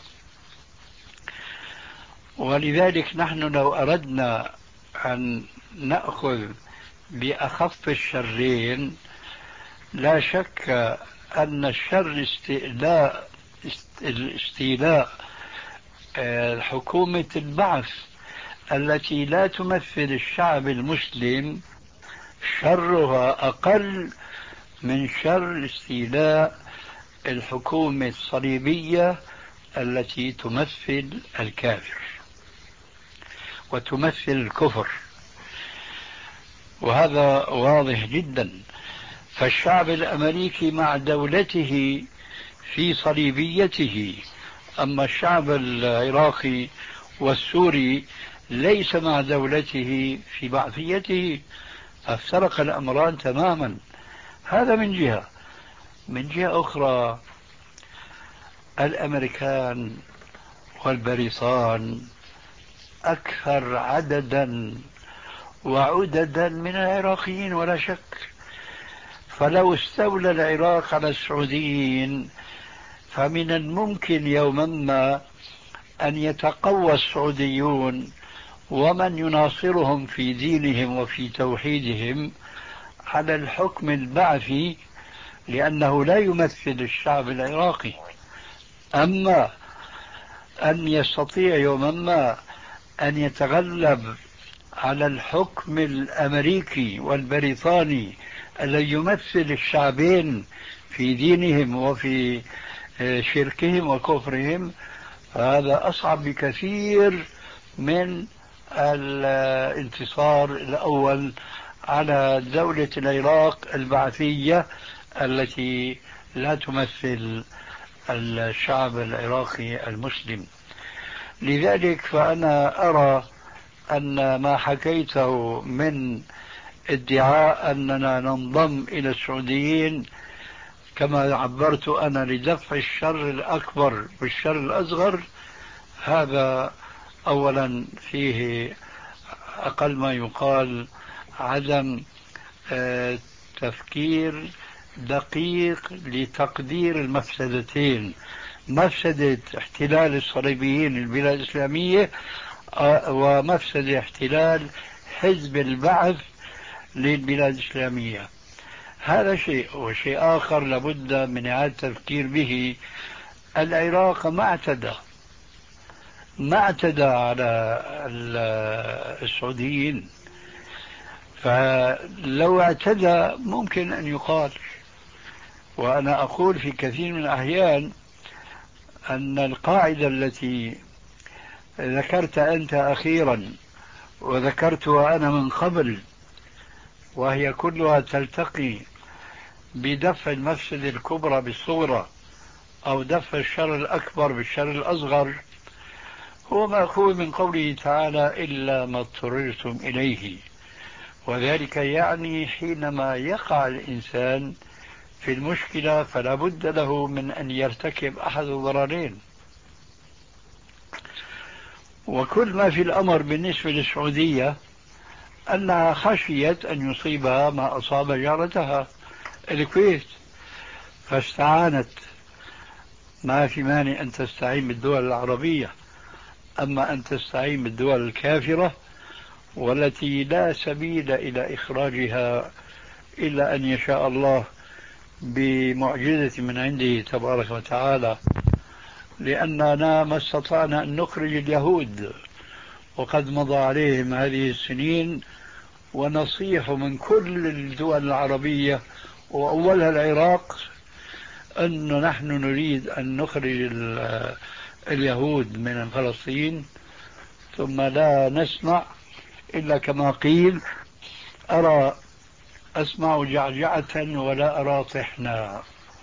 ولذلك نحن لو أردنا أن نأخذ بأخف الشرين لا شك أن الشر استيلاء استيلاء حكومة البعث التي لا تمثل الشعب المسلم شرها أقل من شر استيلاء الحكومة الصليبية التي تمثل الكافر وتمثل الكفر، وهذا واضح جدا. فالشعب الأمريكي مع دولته في صليبيته، أما الشعب العراقي والسوري ليس مع دولته في بعثيته، فافترق الأمران تماما. هذا من جهة. من جهة أخرى، الأمريكان والبريطان أكثر عددا وعددا من العراقيين ولا شك، فلو استولى العراق على السعوديين فمن الممكن يوما ما أن يتقوى السعوديون ومن يناصرهم في دينهم وفي توحيدهم على الحكم البعثي، لأنه لا يمثل الشعب العراقي. أما أن يستطيع يوما ما أن يتغلب على الحكم الأمريكي والبريطاني الذي يمثل الشعبين في دينهم وفي شركهم وكفرهم، هذا أصعب بكثير من الانتصار الأول على دولة العراق البعثية التي لا تمثل الشعب العراقي المسلم. لذلك فأنا أرى أن ما حكيته من ادعاء أننا ننضم إلى السعوديين كما عبرت أنا لدفع الشر الأكبر بالشر الأصغر، هذا أولا فيه أقل ما يقال عدم تفكير دقيق لتقدير المفسدتين، مفسدة احتلال الصليبيين البلاد الإسلامية ومفسدة احتلال حزب البعث للبلاد الإسلامية. هذا شيء. وشيء آخر لابد من إعادة التفكير به، العراق ما اعتدى ما اعتدى على السعوديين، فلو اعتدى ممكن أن يقال. وأنا أقول في كثير من الأحيان أن القاعدة التي ذكرت أنت أخيرا وذكرتها أنا من قبل، وهي كلها تلتقي بدفع المفسدة الكبرى بالصغرى أو دفع الشر الأكبر بالشر الأصغر، هو مأخوذ من قوله تعالى إلا ما اضطررتم إليه. وذلك يعني حينما يقع الإنسان في المشكلة فلا بد له من أن يرتكب أحد الضررين. وكل ما في الأمر بالنسبة للسعودية أنها خشيت أن يصيبها ما أصاب جارتها الكويت، فاستعانت. ما في مانع أن تستعين بالدول العربية، أما أن تستعين بالدول الكافرة والتي لا سبيل إلى إخراجها إلا أن يشاء الله بمعجزة من عنده تبارك وتعالى، لأننا ما استطعنا أن نخرج اليهود وقد مضى عليهم هذه السنين، ونصيح من كل الدول العربية وأولها العراق أن نحن نريد أن نخرج اليهود من فلسطين، ثم لا نسمع إلا كما قيل أرى أسمع جعجعة ولا أرى طحنا.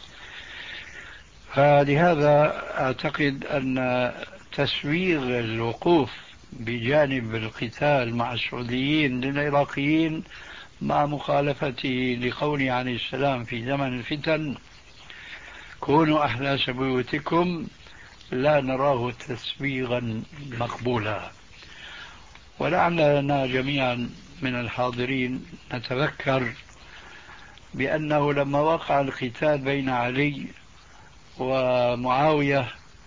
فلهذا أعتقد أن تسويغ الوقوف بجانب القتال مع السعوديين للعراقيين مع مخالفته لقوله عليه السلام في زمن الفتن كونوا أحلاس بيوتكم لا نراه تسويغا مقبولا. ولعلنا جميعا من الحاضرين نتذكر بأنه لما وقع القتال بين علي ومعاوية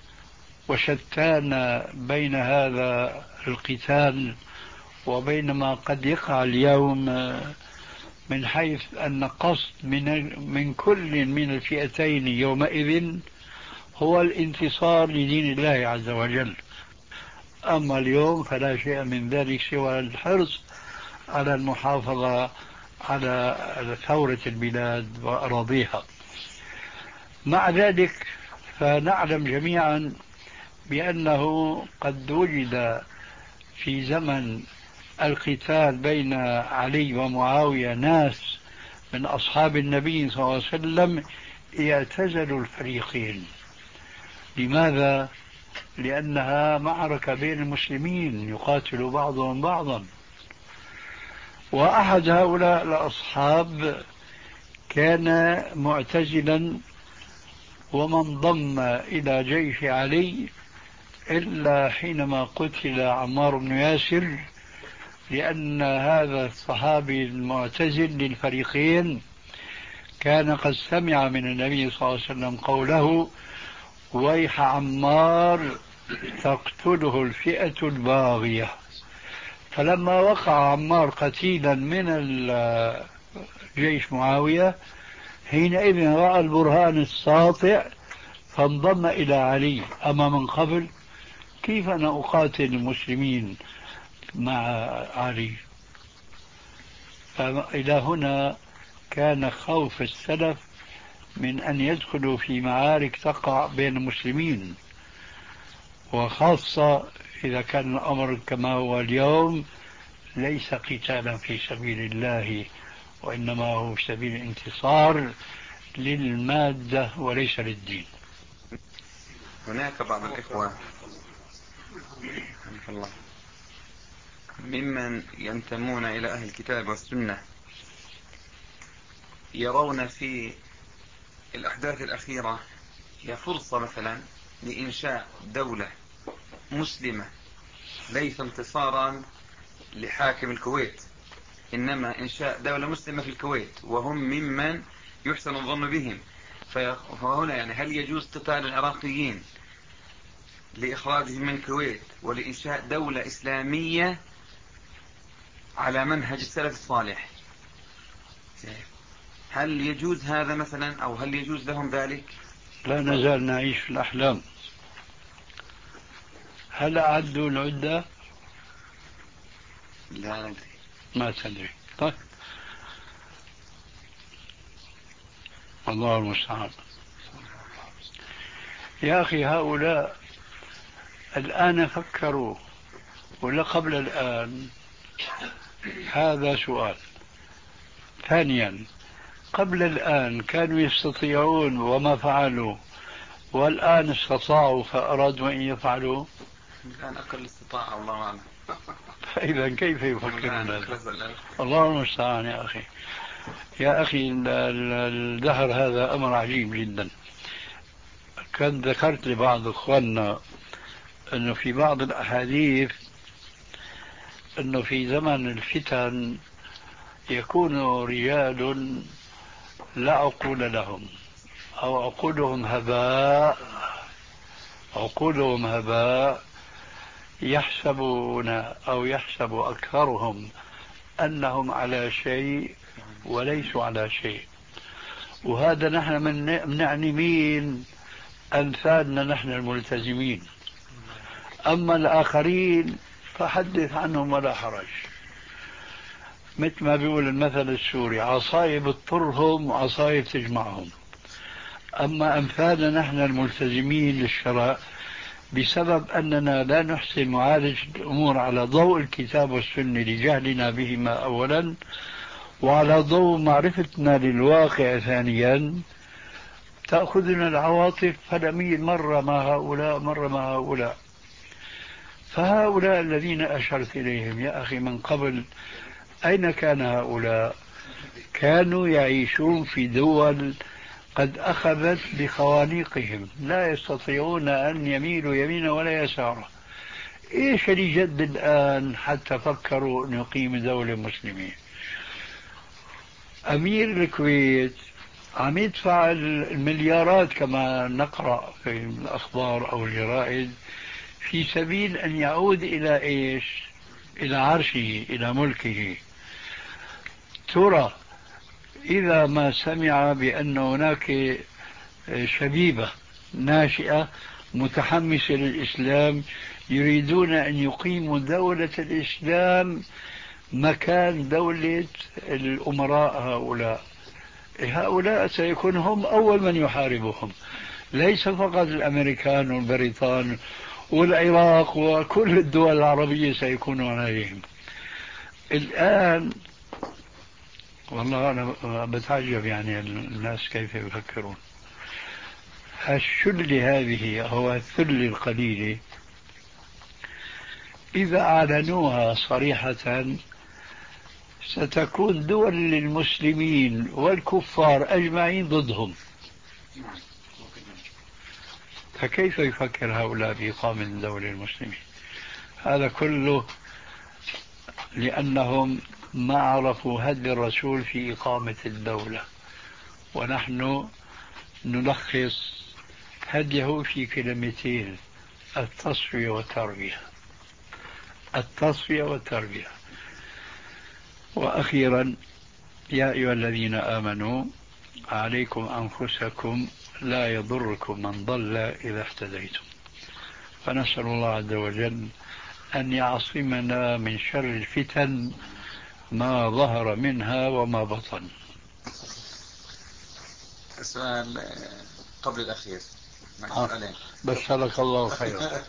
وشتان بين هذا القتال وبين ما قد يقع اليوم، من حيث أن قصد من, من كل من الفئتين يومئذ هو الانتصار لدين الله عز وجل. أما اليوم فلا شيء من ذلك سوى الحرص على المحافظة على ثورة البلاد وأراضيها. مع ذلك فنعلم جميعا بأنه قد وجد في زمن القتال بين علي ومعاوية ناس من أصحاب النبي صلى الله عليه وسلم اعتزلوا الفريقين. لماذا؟ لأنها معركة بين المسلمين يقاتل بعضهم بعضا. وأحد هؤلاء الأصحاب كان معتزلا وما انضم إلى جيش علي إلا حينما قتل عمار بن ياسر، لأن هذا الصحابي المعتزل للفريقين كان قد سمع من النبي صلى الله عليه وسلم قوله: ويح عمار تقتله الفئة الباغية. فلما وقع عمار قتيلا من جيش معاوية حينئذ رأى البرهان الساطع فانضم إلى علي. أما من قبل كيف أنا أقاتل المسلمين مع علي؟ فإلى هنا كان خوف السلف من أن يدخلوا في معارك تقع بين المسلمين، وخاصة إذا كان الأمر كما هو اليوم ليس قتالا في سبيل الله، وإنما هو سبيل انتصار للمادة وليس للدين. هناك بعض الإخوة الله ممن ينتمون إلى أهل الكتاب والسنة يرون في الأحداث الأخيرة هي فرصة مثلا لإنشاء دولة مسلمة، ليس انتصارا لحاكم الكويت، إنما إنشاء دولة مسلمة في الكويت، وهم ممن يحسن الظن بهم. فهنا يعني هل يجوز قتال العراقيين لإخراجهم من الكويت ولإنشاء دولة إسلامية على منهج السلف الصالح؟ هل يجوز هذا مثلا، أو هل يجوز لهم ذلك؟ لا نزال نعيش في الأحلام. هل أعدوا العدة؟ لا ندري. ما تدري. طيب، الله المستعان. يا أخي هؤلاء الآن فكروا ولا قبل الآن؟ هذا سؤال. ثانيا، قبل الآن كانوا يستطيعون وما فعلوا، والآن استطاعوا فأرادوا أن يفعلوا؟ الآن أقل استطاعة الله أعلم. فإذا كيف يفكرون هذا؟ الله المستعان. يا أخي يا أخي الدهر هذا أمر عجيب جدا. كان ذكرت لبعض إخواننا أنه في بعض الأحاديث أنه في زمن الفتن يكون رجال لا عقول لهم، أو عقولهم هباء عقولهم هباء يحسبون أو يحسب أكثرهم أنهم على شيء وليسوا على شيء. وهذا نحن من نعني مين؟ أمثالنا نحن الملتزمين. أما الآخرين فحدث عنهم ولا حرج. مثل ما بيقول المثل السوري: عصاية بتطرهم وعصاية تجمعهم. أما أمثالنا نحن الملتزمين للشرع بسبب أننا لا نحسن معالجة الأمور على ضوء الكتاب والسنة لجهلنا بهما أولا، وعلى ضوء معرفتنا للواقع ثانيا، تأخذنا العواطف فنميل مرة مع هؤلاء مرة مع هؤلاء. فهؤلاء الذين أشرت إليهم يا أخي من قبل أين كان هؤلاء؟ كانوا يعيشون في دول قد أخذت بخوانيقهم، لا يستطيعون أن يميلوا يمينا ولا يسارا. إيش اللي جد الآن حتى فكروا أن يقيموا دولة مسلمة؟ أمير الكويت عم يدفع المليارات كما نقرأ في الأخبار أو الجرائد في سبيل أن يعود إلى إيش؟ إلى عرشه، إلى ملكه. ترى إذا ما سمع بأن هناك شبيبة ناشئة متحمسة للإسلام يريدون أن يقيموا دولة الإسلام مكان دولة الأمراء هؤلاء، هؤلاء سيكون هم أول من يحاربهم، ليس فقط الأمريكان والبريطان والعراق وكل الدول العربية سيكونون عليهم. الآن والله أنا بتعجب يعني الناس كيف يفكرون. الشل هذه أو الثل القليلة إذا أعلنوها صريحة ستكون دول المسلمين والكفار أجمعين ضدهم، فكيف يفكر هؤلاء بإقامة دولة المسلمين؟ هذا كله لأنهم ما عرفوا هدي الرسول في إقامة الدولة، ونحن نلخص هديه في كلمتين: التصفية والتربية. التصفية والتربية. وأخيرا، يا أيها الذين آمنوا عليكم أنفسكم لا يضركم من ضل إذا اهتديتم. فنسأل الله عز وجل أن يعصمنا من شر الفتن ما ظهر منها وما بطن. السؤال قبل الأخير آه. بشرك الله خيرا.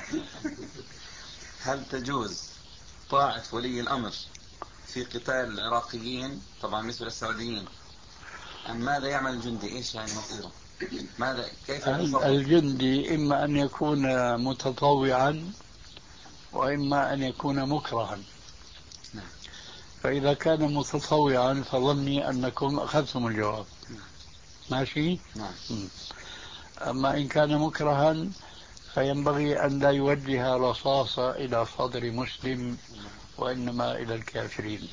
هل تجوز طاعة ولي الأمر في قتال العراقيين طبعا بالنسبة للسعوديين؟ أم ماذا يعمل الجندي؟ إيش يعني مصيره؟ ماذا كيف يتصرف؟ الجندي إما أن يكون متطوعا وإما أن يكون مكرها. نعم. فإذا كان متطوعا فظني أنكم أخذتم الجواب. نعم. ماشي؟ نعم. أما إن كان مكرها فينبغي أن لا يوجه رصاصة إلى صدر مسلم وإنما إلى الكافرين.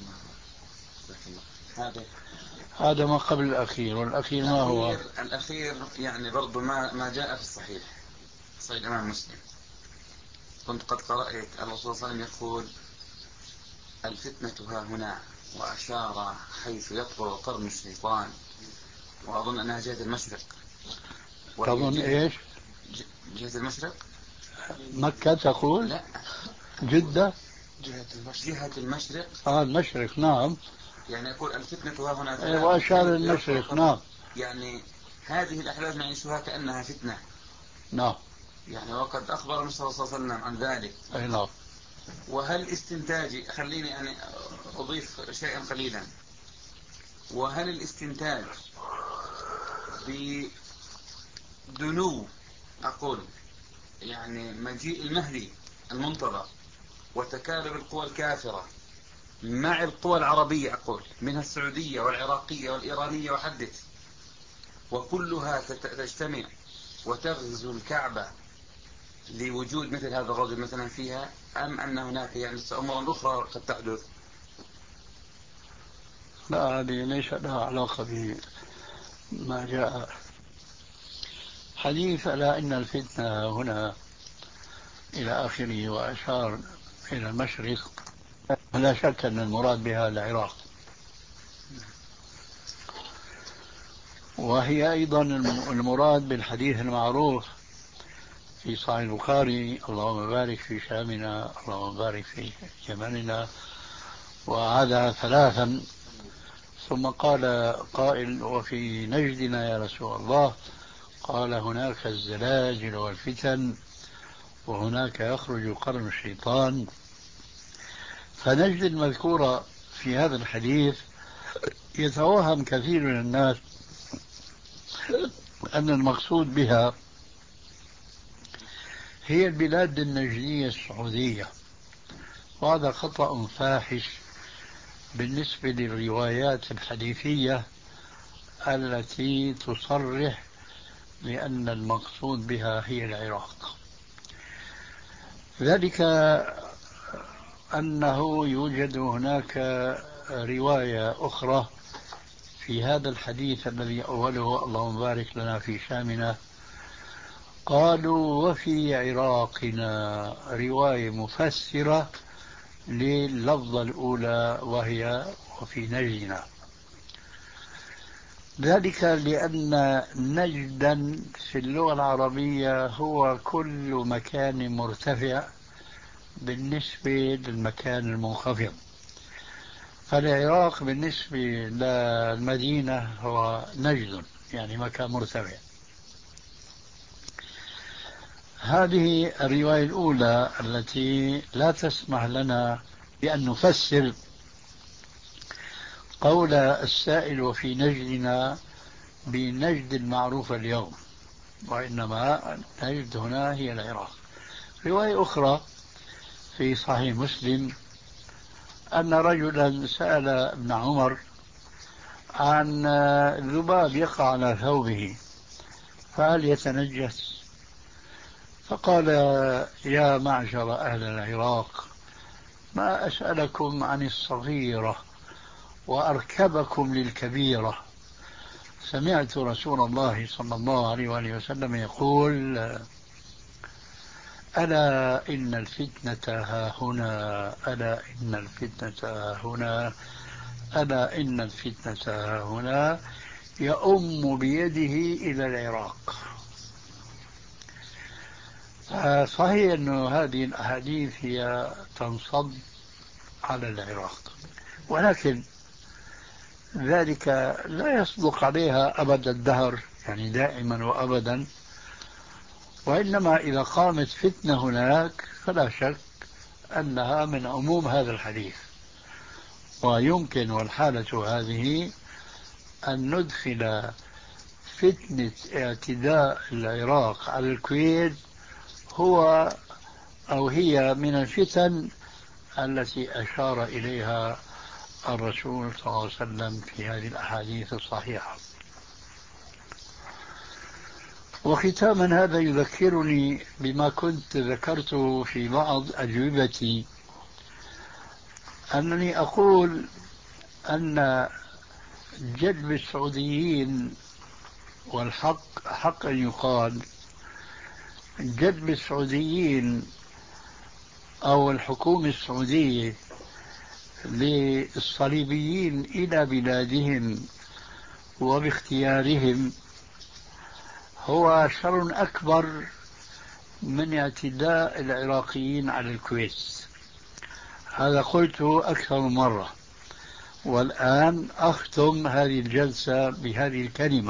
هذا هذا ما قبل الأخير. والأخير ما هو؟ الأخير يعني برضو ما ما جاء في الصحيح صحيح الإمام مسلم. كنت قد قرأت الرسول صلى الله عليه وسلم يقول: الفتنة ها هنا، وأشار حيث يطبع قرن الشيطان، وأظن أنها جهة المشرق. تظن إيش؟ جهة المشرق. مكة تقول؟ لا، جدة. جهة المشرق. جهة المشرق. آه المشرق، نعم. يعني يقول الفتنة ها هنا، إيه، وأشار المشرق، نعم. يعني هذه الأحداث نعيشها كأنها فتنة. نعم. يعني وقد أخبر النبي صلى الله عليه وسلم عن ذلك. أي نعم. وهل استنتاجي، خليني يعني أضيف شيئا قليلا، وهل الاستنتاج بدنو أقول يعني مجيء المهدي المنتظر وتكالب القوى الكافرة مع القوى العربية أقول منها السعودية والعراقية والإيرانية وحدث، وكلها تجتمع وتغزو الكعبة لوجود مثل هذا الرجل مثلا فيها، أم أن هناك يعني أمور أخرى قد تحدث؟ لا، هذه ليس لها علاقة بما جاء حديث ألا إن الفتنة هنا إلى آخره، وأشار إلى المشرق. لا شك أن المراد بها العراق، وهي أيضا المراد بالحديث المعروف في صحيح البخاري: اللهم بارك في شامنا، اللهم بارك في يمننا، وعاد ثلاثا ثم قال قائل: وفي نجدنا يا رسول الله؟ قال: هناك الزلازل والفتن، وهناك يخرج قرن الشيطان. فنجد المذكورة في هذا الحديث يتوهم كثير من الناس أن المقصود بها هي البلاد النجدية السعودية، وهذا خطأ فاحش بالنسبة للروايات الحديثية التي تصرح بأن المقصود بها هي العراق. ذلك أنه يوجد هناك رواية أخرى في هذا الحديث الذي أوله اللهم بارك لنا في شامنا، قالوا وفي عراقنا، رواية مفسرة لللفظة الأولى وهي وفي نجدنا. ذلك لأن نجدا في اللغة العربية هو كل مكان مرتفع بالنسبة للمكان المنخفض، فالعراق بالنسبة للمدينة هو نجد، يعني مكان مرتفع. هذه الرواية الأولى التي لا تسمح لنا بأن نفسر قول السائل وفي نجدنا بنجد المعروفة اليوم، وإنما نجد هنا هي العراق. رواية أخرى في صحيح مسلم أن رجلا سأل ابن عمر عن ذباب يقع على ثوبه فهل يتنجس؟ فقال يا معشر أهل العراق ما أسألكم عن الصغيرة وأركبكم للكبيرة. سمعت رسول الله صلى الله عليه وآله وسلم يقول ألا إن الفتنة ها هنا، ألا إن الفتنة ها هنا، ألا إن الفتنة ها هنا، يؤم بيده إلى العراق. صحيح أن هذه الأحاديث هي تنصب على العراق، ولكن ذلك لا يصدق عليها أبد الدهر، يعني دائما وأبدا، وإنما إذا قامت فتنة هناك فلا شك أنها من عموم هذا الحديث. ويمكن والحالة هذه أن ندخل فتنة اعتداء العراق على الكويت هو أو هي من الفتن التي أشار إليها الرسول صلى الله عليه وسلم في هذه الأحاديث الصحيحة. وختاما هذا يذكرني بما كنت ذكرته في بعض أجوبتي، أنني أقول أن جذب السعوديين، والحق حقا يقال جذب السعوديين أو الحكومة السعودية للصليبيين إلى بلادهم وباختيارهم هو شر أكبر من اعتداء العراقيين على الكويت. هذا قلته أكثر من مرة، والآن أختم هذه الجلسة بهذه الكلمة،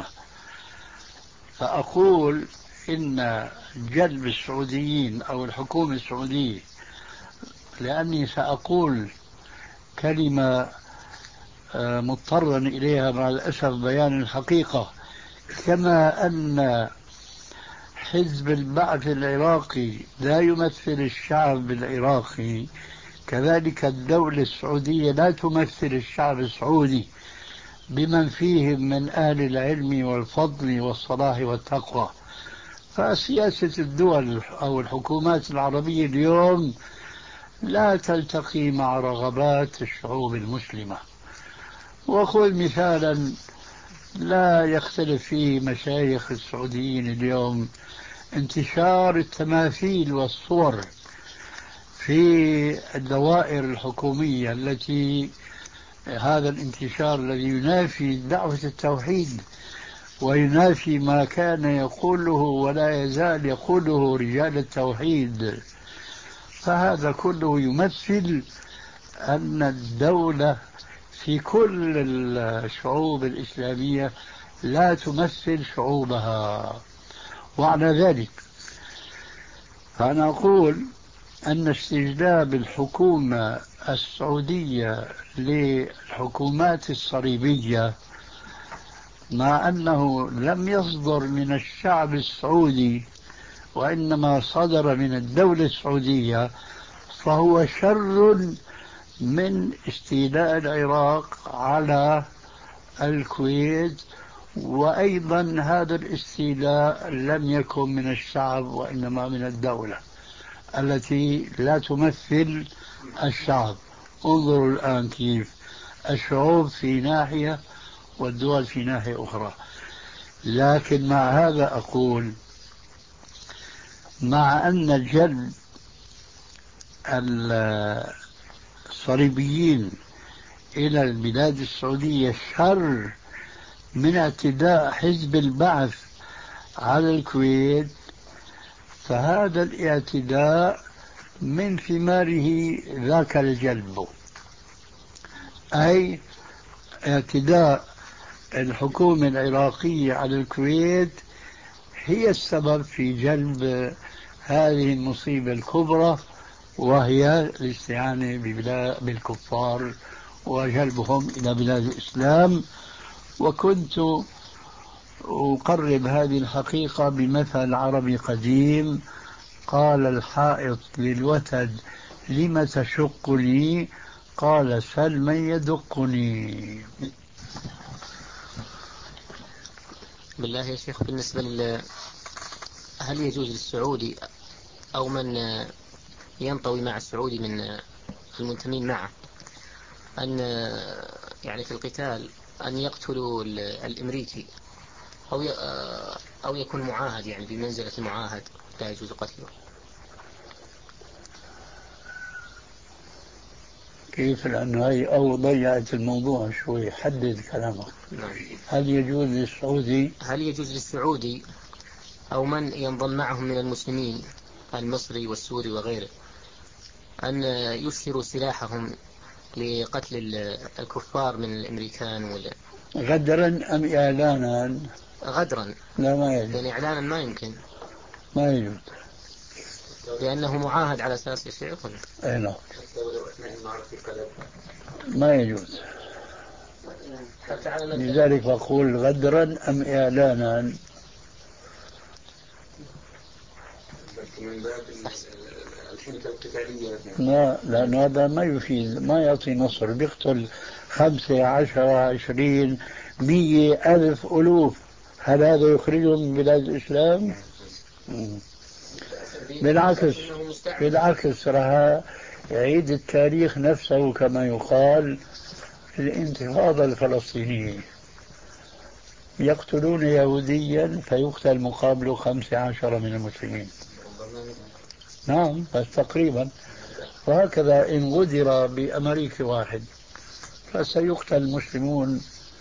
فأقول إن جلب السعوديين أو الحكومة السعودية، لأني سأقول كلمة مضطرا إليها مع الأسف بيان الحقيقة، كما أن حزب البعث العراقي لا يمثل الشعب العراقي، كذلك الدولة السعودية لا تمثل الشعب السعودي بمن فيهم من أهل العلم والفضل والصلاح والتقوى. فسياسة الدول أو الحكومات العربية اليوم لا تلتقي مع رغبات الشعوب المسلمة. وخذ مثالا لا يختلف فيه مشايخ السعوديين اليوم، انتشار التماثيل والصور في الدوائر الحكومية، التي هذا الانتشار الذي ينافي دعوة التوحيد وينافي ما كان يقوله ولا يزال يقوله رجال التوحيد. فهذا كله يمثل أن الدولة في كل الشعوب الإسلامية لا تمثل شعوبها. وعلى ذلك فأنا أقول أن استجلاب الحكومة السعودية للحكومات الصليبية، مع أنه لم يصدر من الشعب السعودي وإنما صدر من الدولة السعودية، فهو شر من استيلاء العراق على الكويت. وأيضا هذا الاستيلاء لم يكن من الشعب وإنما من الدولة التي لا تمثل الشعب. انظروا الآن كيف الشعوب في ناحية والدول في ناحية أخرى. لكن مع هذا أقول، مع أن جلب الصليبيين إلى البلاد السعودية شر من اعتداء حزب البعث على الكويت، فهذا الاعتداء من ثماره ذاك الجلب، أي اعتداء الحكومة العراقية على الكويت هي السبب في جلب هذه المصيبة الكبرى، وهي الاستعانة بالكفار وجلبهم إلى بلاد الإسلام. وكنت أقرب هذه الحقيقة بمثل عربي قديم: قال الحائط للوتد لم تشقني؟ قال سل من يدقني. بالله يا شيخ، بالنسبة لل هل يجوز للسعودي أو من ينطوي مع السعودي من المنتمين معه أن يعني في القتال أن يقتلوا الأمريكي أو أو يكون معاهد، يعني بمنزلة المعاهد لا يجوز قتله؟ كيف؟ لأنه هي أو ضيعت الموضوع شوي، حدد كلامك. نعم. هل يجوز للسعودي هل يجوز للسعودي أو من ينضم معهم من المسلمين المصري والسوري وغيره أن يسهروا سلاحهم لقتل الكفار من الأمريكان ولا غدرا أم إعلانا؟ غدرا. لا، ما يجوز. يعني إعلانا ما يمكن، ما يجوز لأنه معاهد على أساس الشيء. أي نعم، ما يجوز. لذلك أقول غدرا أم إعلانا. الحنكة القتالية. لا، لأن هذا ما يفيد، ما يعطي نصر. بيقتل خمسة عشر عشرين مية ألف ألوف، هل هذا يخرجهم من بلاد الإسلام؟ بالعكس، بالعكس راح يعيد التاريخ نفسه كما يقال في الانتفاضة الفلسطينية. يقتلون يهوديا فيقتل مقابله خمسة عشر من المسلمين. نعم، بس تقريبا. وهكذا إن غدر بأمريكي واحد فسيقتل المسلمون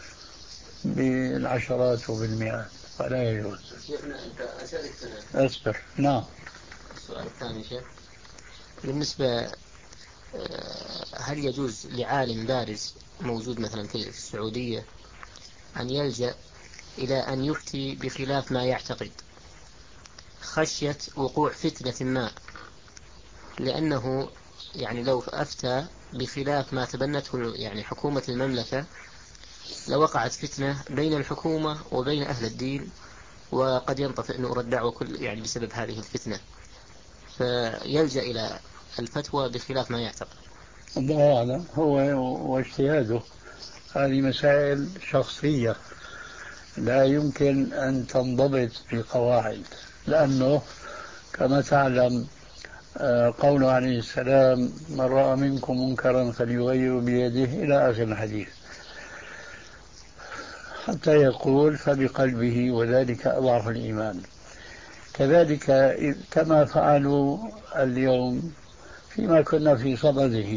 بالعشرات وبالمئات، فلا يجوز. أصبر. نعم. السؤال الثاني شيخ، بالنسبة هل يجوز لعالم بارز موجود مثلا في السعودية أن يلجأ إلى أن يفتي بخلاف ما يعتقد خشية وقوع فتنة ما؟ لأنه يعني لو أفتى بخلاف ما تبنته يعني حكومة المملكة لوقعت فتنة بين الحكومة وبين أهل الدين، وقد ينطفئ نور الدعوة كل يعني بسبب هذه الفتنة، فيلجأ إلى الفتوى بخلاف ما يعتقد. الله أعلم، هو واجتهاده. هذه مسائل شخصية لا يمكن أن تنضبط بقواعد، لأنه كما تعلم قوله عليه السلام: من رأى منكم منكرا فليغير بيده، إلى آخر الحديث، حتى يقول فبقلبه وذلك أضعف الإيمان. كذلك كما فعلوا اليوم فيما كنا في صدده،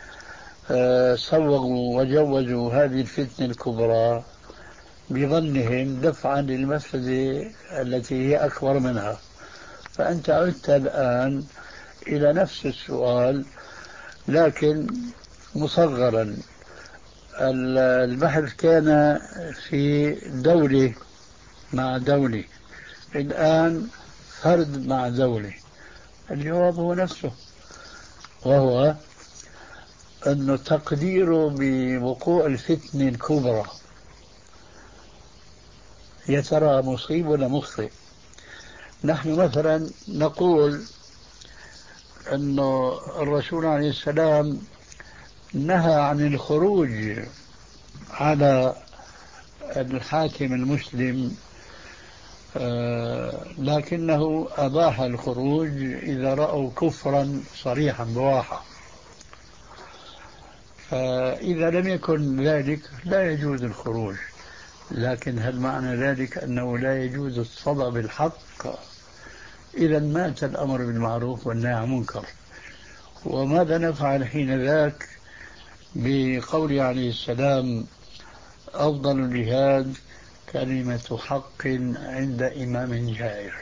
صوغوا وجوزوا هذه الفتنة الكبرى بظنهم دفعا للمفسدة التي هي أكبر منها. فأنت عدت الآن إلى نفس السؤال لكن مصغرا. البحث كان في دولة مع دولة، الآن فرد مع دولة. الجواب هو نفسه، وهو أن تقديره بوقوع الفتنة الكبرى يا ترى مصيب ولا مخطئ. نحن مثلا نقول أن الرسول عليه السلام نهى عن الخروج على الحاكم المسلم، لكنه أباح الخروج إذا رأوا كفرا صريحا بواحة. فإذا لم يكن ذلك لا يجوز الخروج. لكن هل معنى ذلك أنه لا يجوز الصدى بالحق؟ إذا مات الأمر بالمعروف والنهي عن المنكر. وماذا نفعل حين ذاك بقول عليه السلام: أفضل الجهاد كلمة حق عند إمام جائر.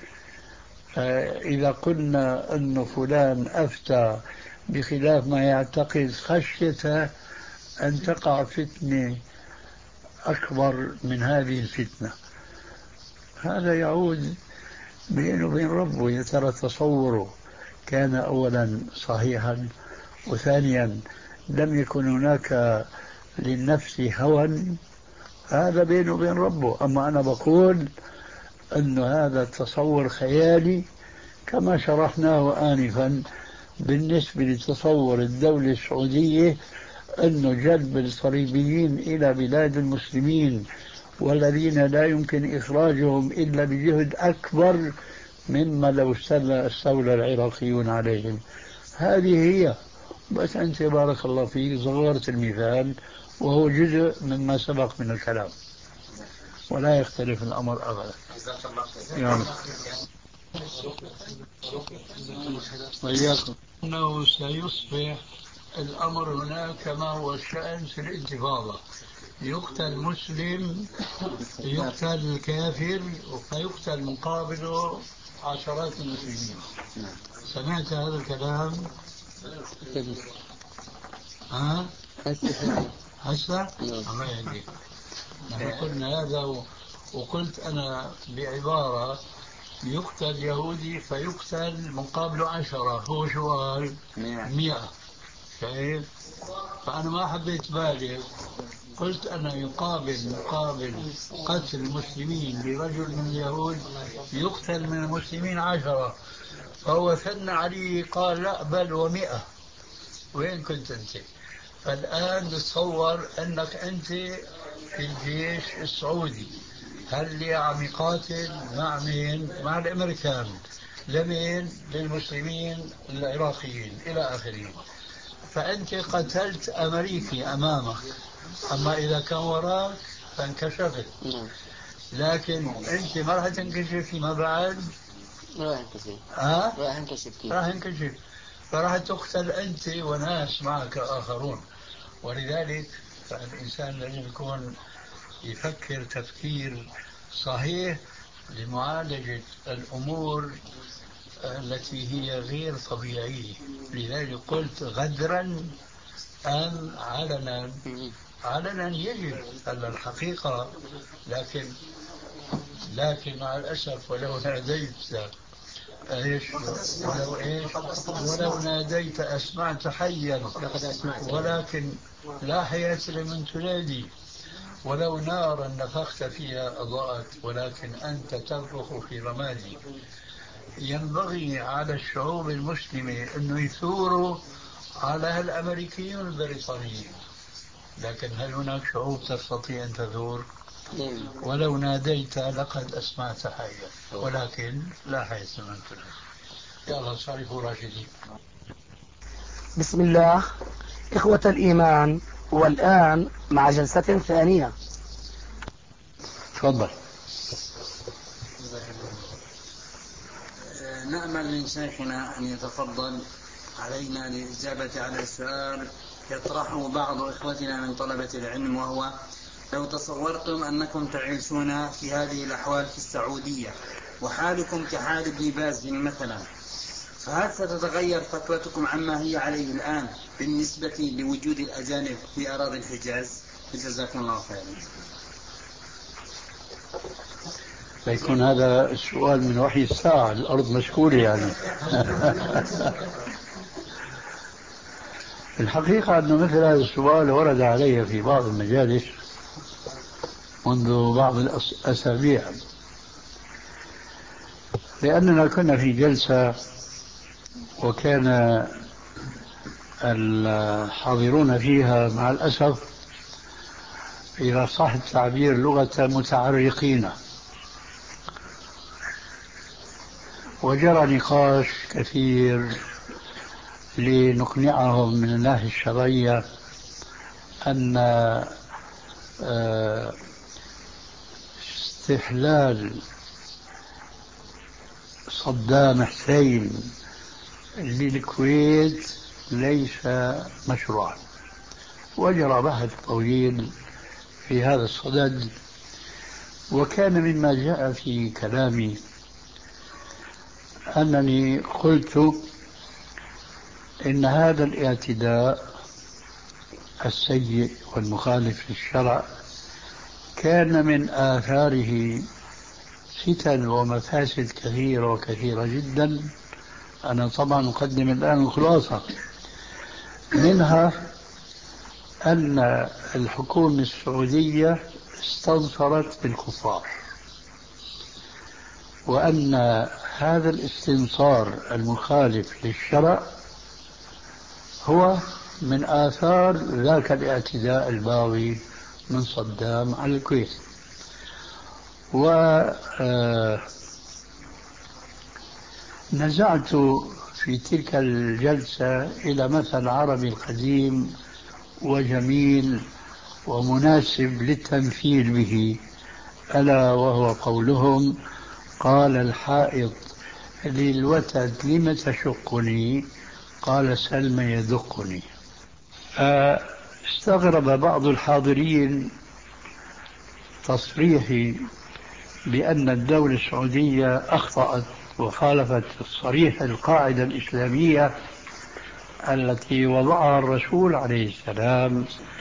فإذا قلنا أن فلان أفتى بخلاف ما يعتقد خشية أن تقع فتنة أكبر من هذه الفتنة، هذا يعود بينه وبين ربه. يا ترى تصوره كان أولا صحيحا، وثانيا لم يكن هناك للنفس هوى، هذا بينه وبين ربه. أما أنا بقول أن هذا تصور خيالي كما شرحناه آنفا بالنسبة لتصور الدولة السعودية، أنه جلب الصليبيين إلى بلاد المسلمين والذين لا يمكن إخراجهم إلا بجهد أكبر مما لو استولى العراقيون عليهم. هذه هي. بس أنت بارك الله فيك صغرت المثال، وهو جزء مما سبق من الكلام، ولا يختلف الأمر أبدا. يعني وإياكم أنه سيصبح الأمر هناك كما هو الشأن في الانتفاضة، يقتل مسلم، يقتل كافر، ويقتل مقابله عشرات المسلمين. سمعت هذا الكلام؟ ها؟ هسه؟ الله يهديك. نحن قلنا هذا، وقلت أنا بعبارة يقتل يهودي فيقتل مقابله عشرة، هو شو قال؟ مئة. شايف؟ فأنا ما حبيت بالغ، قلت أنا يقابل مقابل قتل المسلمين لرجل من اليهود يقتل من المسلمين عشرة، فهو ثنى عليه قال لا بل ومئة. وين كنت أنت؟ فالآن تصور أنك أنت في الجيش السعودي، هل اللي عم يقاتل مع مين؟ مع الأمريكان، لمين؟ للمسلمين العراقيين إلى آخره. فأنت قتلت أمريكي أمامك، أما إذا كان وراك فانكشفت. لكن أنت ما راح تنكشف فيما بعد. راح ينكشف. ها؟ راح ينكشف كيف؟ راح ينكشف، فراح تقتل أنت وناس معك آخرون. ولذلك فالإنسان لازم يكون يفكر تفكير صحيح لمعالجة الأمور التي هي غير طبيعية. لذلك قلت غدرا أم علنا. علنا يجب على الحقيقة، لكن لكن مع الأسف ولو ناديت ايش ولو ايش ولو ناديت أسمعت حيا، ولكن لا حياة لمن تنادي. ولو نارا نفخت فيها أضاءت، ولكن أنت تنفخ في رمادي. ينبغي على الشعوب المسلمة أنه يثوروا على الأمريكيين والبريطانيين، لكن هل هناك شعوب تستطيع أن تثور؟ ولو ناديت لقد أسمعت حيا، ولكن لا حياة لمن تنادي. يا الله صارفوا راشدين. بسم الله. إخوة الإيمان، والآن مع جلسة ثانية. تفضل. نأمل من شيخنا أن يتفضل علينا للإجابة على السؤال يطرحه بعض إخوتنا من طلبة العلم، وهو: لو تصورتم أنكم تعيشون في هذه الأحوال في السعودية وحالكم كحال ابن باز مثلا، فهل ستتغير فتوتكم عما هي عليه الآن بالنسبة لوجود الأجانب في أراضي الحجاز؟ جزاكم الله خيرا. فيكون هذا السؤال من وحي الساعة، الأرض مشكولة يعني. الحقيقة أن مثل هذا السؤال ورد علي في بعض المجالس منذ بعض الأسابيع، لأننا كنا في جلسة وكان الحاضرون فيها مع الأسف إذا صح التعبير لغة متعرقين، وجرى نقاش كثير لنقنعهم من الناحية الشرعية أن استحلال صدام حسين للكويت ليس مشروعا. وجرى بحث طويل في هذا الصدد، وكان مما جاء في كلامي أنني قلت إن هذا الاعتداء السيء والمخالف للشرع كان من آثاره فتن ومفاسد كثيرة وكثيرة جدا. أنا طبعا أقدم الآن الخلاصة منها أن الحكومة السعودية استنصرت بالكفار، وأن هذا الاستنصار المخالف للشرع هو من آثار ذاك الاعتداء الباغي من صدام على الكويت. ونزعت في تلك الجلسة إلى مثل عربي قديم وجميل ومناسب للتمثيل به، ألا وهو قولهم: قال الحائط للوتد لم تشقني؟ قال سلم يدقني. استغرب بعض الحاضرين تصريحي بأن الدولة السعودية أخطأت وخالفت الصريح القاعدة الإسلامية التي وضعها الرسول عليه السلام،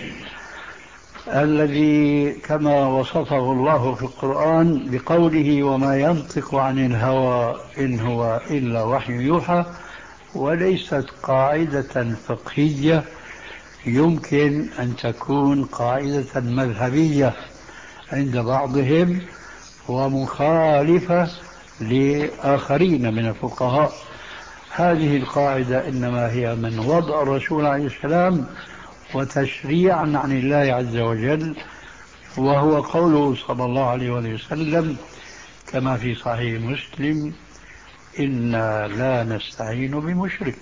الذي كما وصفه الله في القرآن بقوله: وما ينطق عن الهوى إن هو إلا وحي يوحى. وليست قاعدة فقهية، يمكن أن تكون قاعدة مذهبية عند بعضهم ومخالفة لآخرين من الفقهاء. هذه القاعدة إنما هي من وضع الرسول عليه السلام وتشريعا عن الله عز وجل، وهو قوله صلى الله عليه وسلم كما في صحيح مسلم: إنا لا نستعين بمشرك.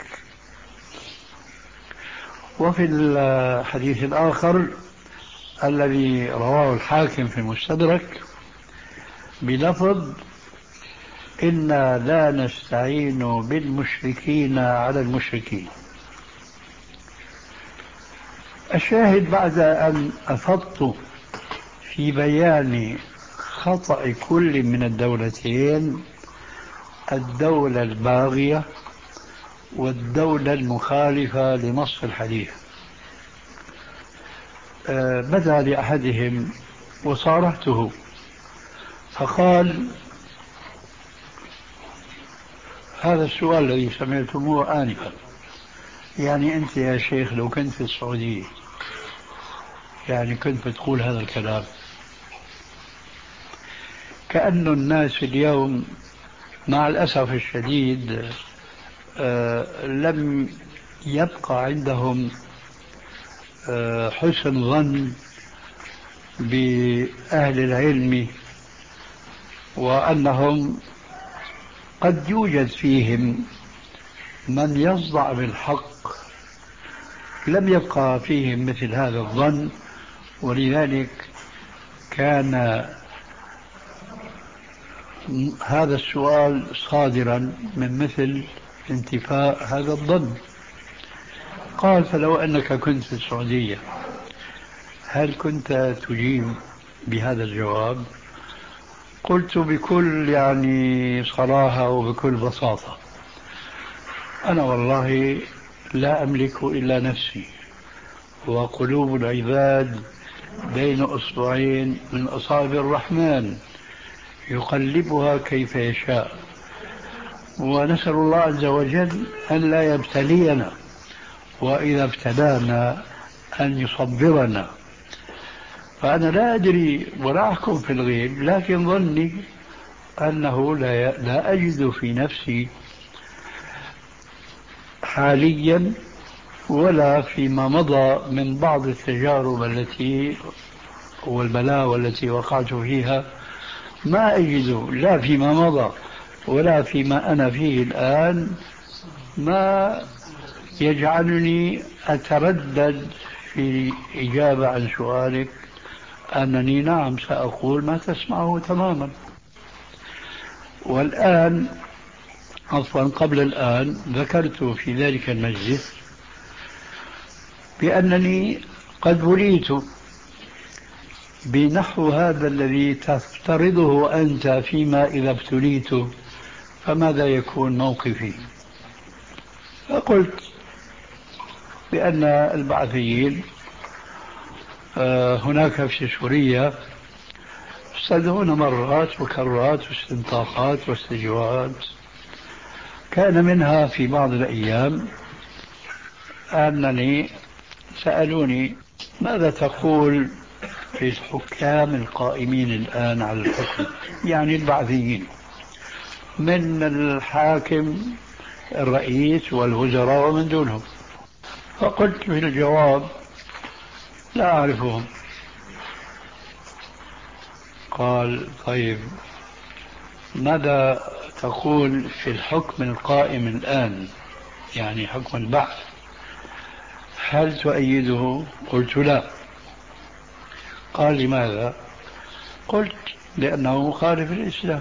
وفي الحديث الآخر الذي رواه الحاكم في المستدرك بلفظ: إنا لا نستعين بالمشركين على المشركين. الشاهد بعد أن أفضت في بيان خطأ كل من الدولتين، الدولة الباغية والدولة المخالفة لنص الحديث، بدا لأحدهم وصارحته فقال: هذا السؤال الذي سمعتموه آنفا، يعني أنت يا شيخ لو كنت في السعودية يعني كنت بتقول هذا الكلام؟ كأن الناس اليوم مع الأسف الشديد آه لم يبقى عندهم آه حسن ظن بأهل العلم، وأنهم قد يوجد فيهم من يصدع بالحق، لم يبقى فيهم مثل هذا الظن. ولذلك كان هذا السؤال صادرا من مثل انتفاء هذا الظن. قال: فلو أنك كنت في السعودية هل كنت تجيب بهذا الجواب؟ قلت بكل يعني صراحة وبكل بساطة: أنا والله لا أملك إلا نفسي، وقلوب العباد بين أصبعين من أصابع الرحمن يقلبها كيف يشاء، ونسأل الله عز وجل أن لا يبتلينا، وإذا ابتلانا أن يصبرنا. فأنا لا أدري ولا أحكم في الغيب، لكن ظني أنه لا, لا أجد في نفسي حاليا ولا فيما مضى من بعض التجارب التي والبلاوى التي وقعت فيها، ما أجد لا فيما مضى ولا فيما أنا فيه الآن ما يجعلني أتردد في إجابة عن سؤالك أنني نعم سأقول ما تسمعه تماما. والآن عفوا قبل الآن ذكرت في ذلك المجلس بأنني قد بليت بنحو هذا الذي تفترضه أنت فيما إذا ابتليت فماذا يكون موقفي. فقلت بأن البعثيين هناك في سوريا استدعون مرات وكرات واستنطاقات واستجوابات. كان منها في بعض الأيام أنني سألوني ماذا تقول في الحكام القائمين الآن على الحكم، يعني البعثيين، من الحاكم الرئيس والوزراء ومن دونهم؟ فقلت في الجواب: لا أعرفهم. قال: طيب ماذا تقول في الحكم القائم الآن، يعني حكم البعث، هل تؤيده؟ قلت: لا. قال: لماذا؟ قلت: لأنه مخالف الإسلام.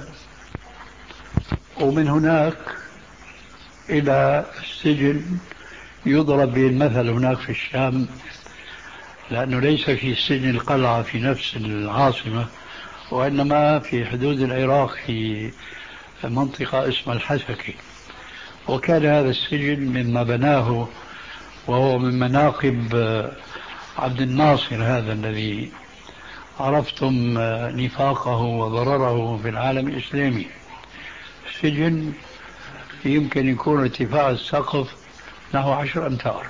ومن هناك إلى السجن يضرب به المثل هناك في الشام، لأنه ليس في سجن القلعة في نفس العاصمة، وإنما في حدود العراق في منطقة اسمها الحسكة. وكان هذا السجن مما بناه، وهو من مناقب عبد الناصر هذا الذي عرفتم نفاقه وضرره في العالم الإسلامي. سجن يمكن يكون ارتفاع السقف نحو عشر أمتار،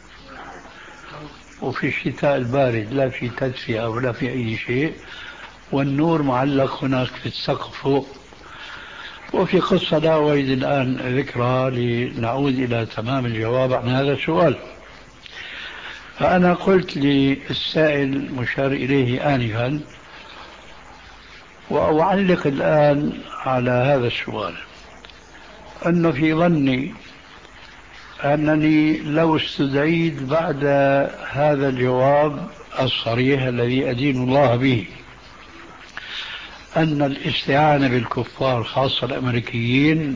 وفي الشتاء البارد لا في تدفئة ولا في أي شيء، والنور معلق هناك في السقف فوق. وفي قصة لا أريد الآن ذكرها لنعود إلى تمام الجواب عن هذا السؤال. فأنا قلت للسائل مشار إليه آنفا، وأعلق الآن على هذا السؤال، أنه في ظني أنني لو استدعيت بعد هذا الجواب الصريح الذي أدين الله به أن الاستعانة بالكفار خاصة الأمريكيين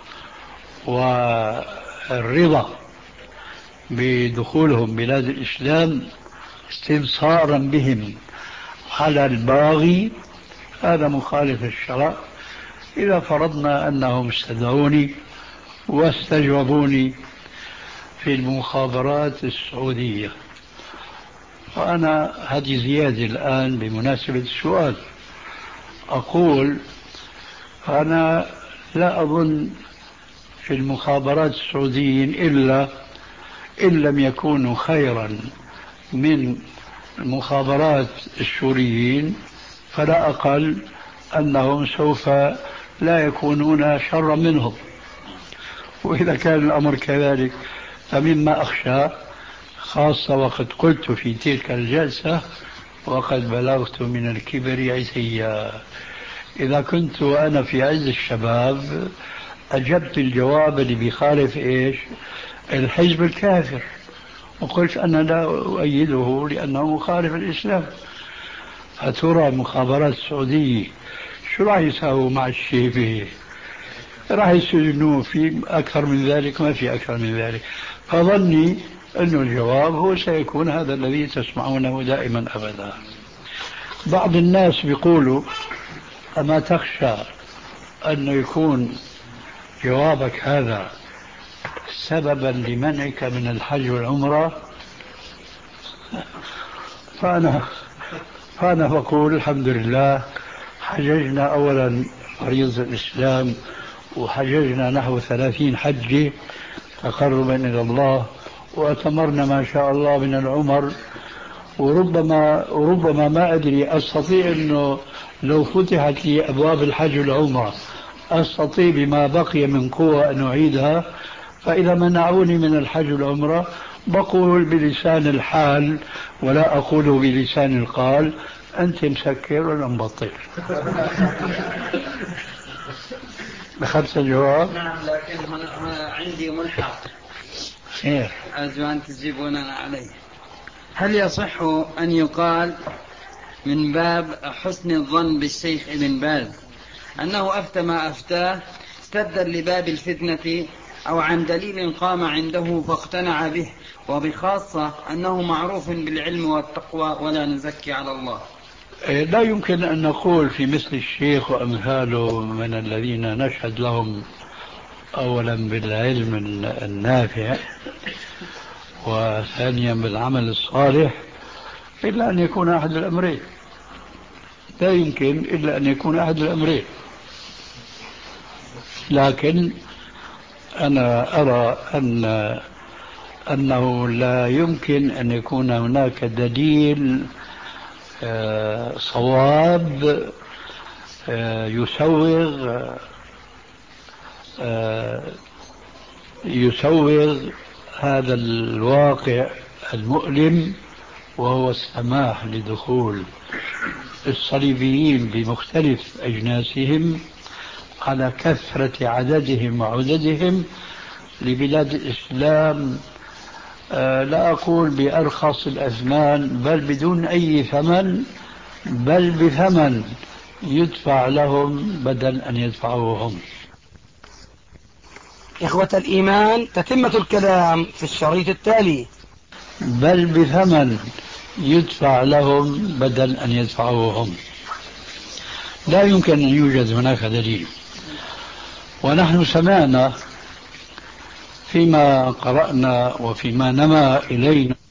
والرضا بدخولهم بلاد الإسلام استنصارا بهم على الباغي، هذا مخالف الشرع. إذا فرضنا أنهم استدعوني واستجوبوني في المخابرات السعودية، وأنا هذه زيادة الآن بمناسبة السؤال، أقول أنا لا أظن في المخابرات السعوديين إلا إن لم يكونوا خيرا من المخابرات السوريين، فلا أقل أنهم سوف لا يكونون شرا منهم. وإذا كان الأمر كذلك فمما أخشى، خاصة وقد قلت في تلك الجلسة: وقد بلغت من الكبر عتيا. إذا كنت أنا في عز الشباب أجبت الجواب اللي بيخالف إيش؟ الحزب الكافر، وقلت أنا لا أؤيده لأنه مخالف الإسلام. فترى المخابرات السعودية شو راح يساووا مع الشيبة؟ راح يسجنوه في أكثر من ذلك، ما في أكثر من ذلك. فظني أن الجواب هو سيكون هذا الذي تسمعونه دائما أبدا. بعض الناس بيقولوا: أما تخشى أن يكون جوابك هذا سببا لمنعك من الحج والعمرة؟ فأنا فأنا بقول الحمد لله، حججنا أولا فريضة الإسلام، وحججنا نحو ثلاثين حجة تقربا إلى الله، وأتمرنا ما شاء الله من العمر. وربما وربما ما أدري، أستطيع أنه لو فتحت لي أبواب الحج والعمرة أستطيع بما بقي من قوة أن أعيدها. فإذا منعوني من الحج والعمرة بقول بلسان الحال ولا أقول بلسان القال: أنت مسكر ولا مبطل. أخذت الجواب؟ نعم، لكن هنا عندي ملحق إيه؟ أرجو أن تجيبوننا عليه. هل يصح أن يقال من باب حسن الظن بالشيخ ابن باز أنه أفتى ما أفتاه سدا لباب الفتنة، أو عن دليل قام عنده فاقتنع به، وبخاصة أنه معروف بالعلم والتقوى ولا نزكي على الله؟ لا يمكن أن نقول في مثل الشيخ وأمثاله من الذين نشهد لهم أولا بالعلم النافع وثانيا بالعمل الصالح إلا أن يكون أحد الأمرين. لا يمكن إلا أن يكون أحد الأمرين. لكن أنا أرى أن أنه لا يمكن أن يكون هناك دليل صواب يسوغ يسوغ هذا الواقع المؤلم، وهو السماح لدخول الصليبيين بمختلف أجناسهم على كثرة عددهم وعددهم لبلاد الإسلام، لا أقول بأرخص الأثمان بل بدون أي ثمن، بل بثمن يدفع لهم بدل أن يدفعوه هم. إخوة الإيمان، تتمة الكلام في الشريط التالي. بل بثمن يدفع لهم بدل أن يدفعوه هم. لا يمكن أن يوجد هناك دليل. ونحن سمعنا فيما قرأنا وفيما نما إلينا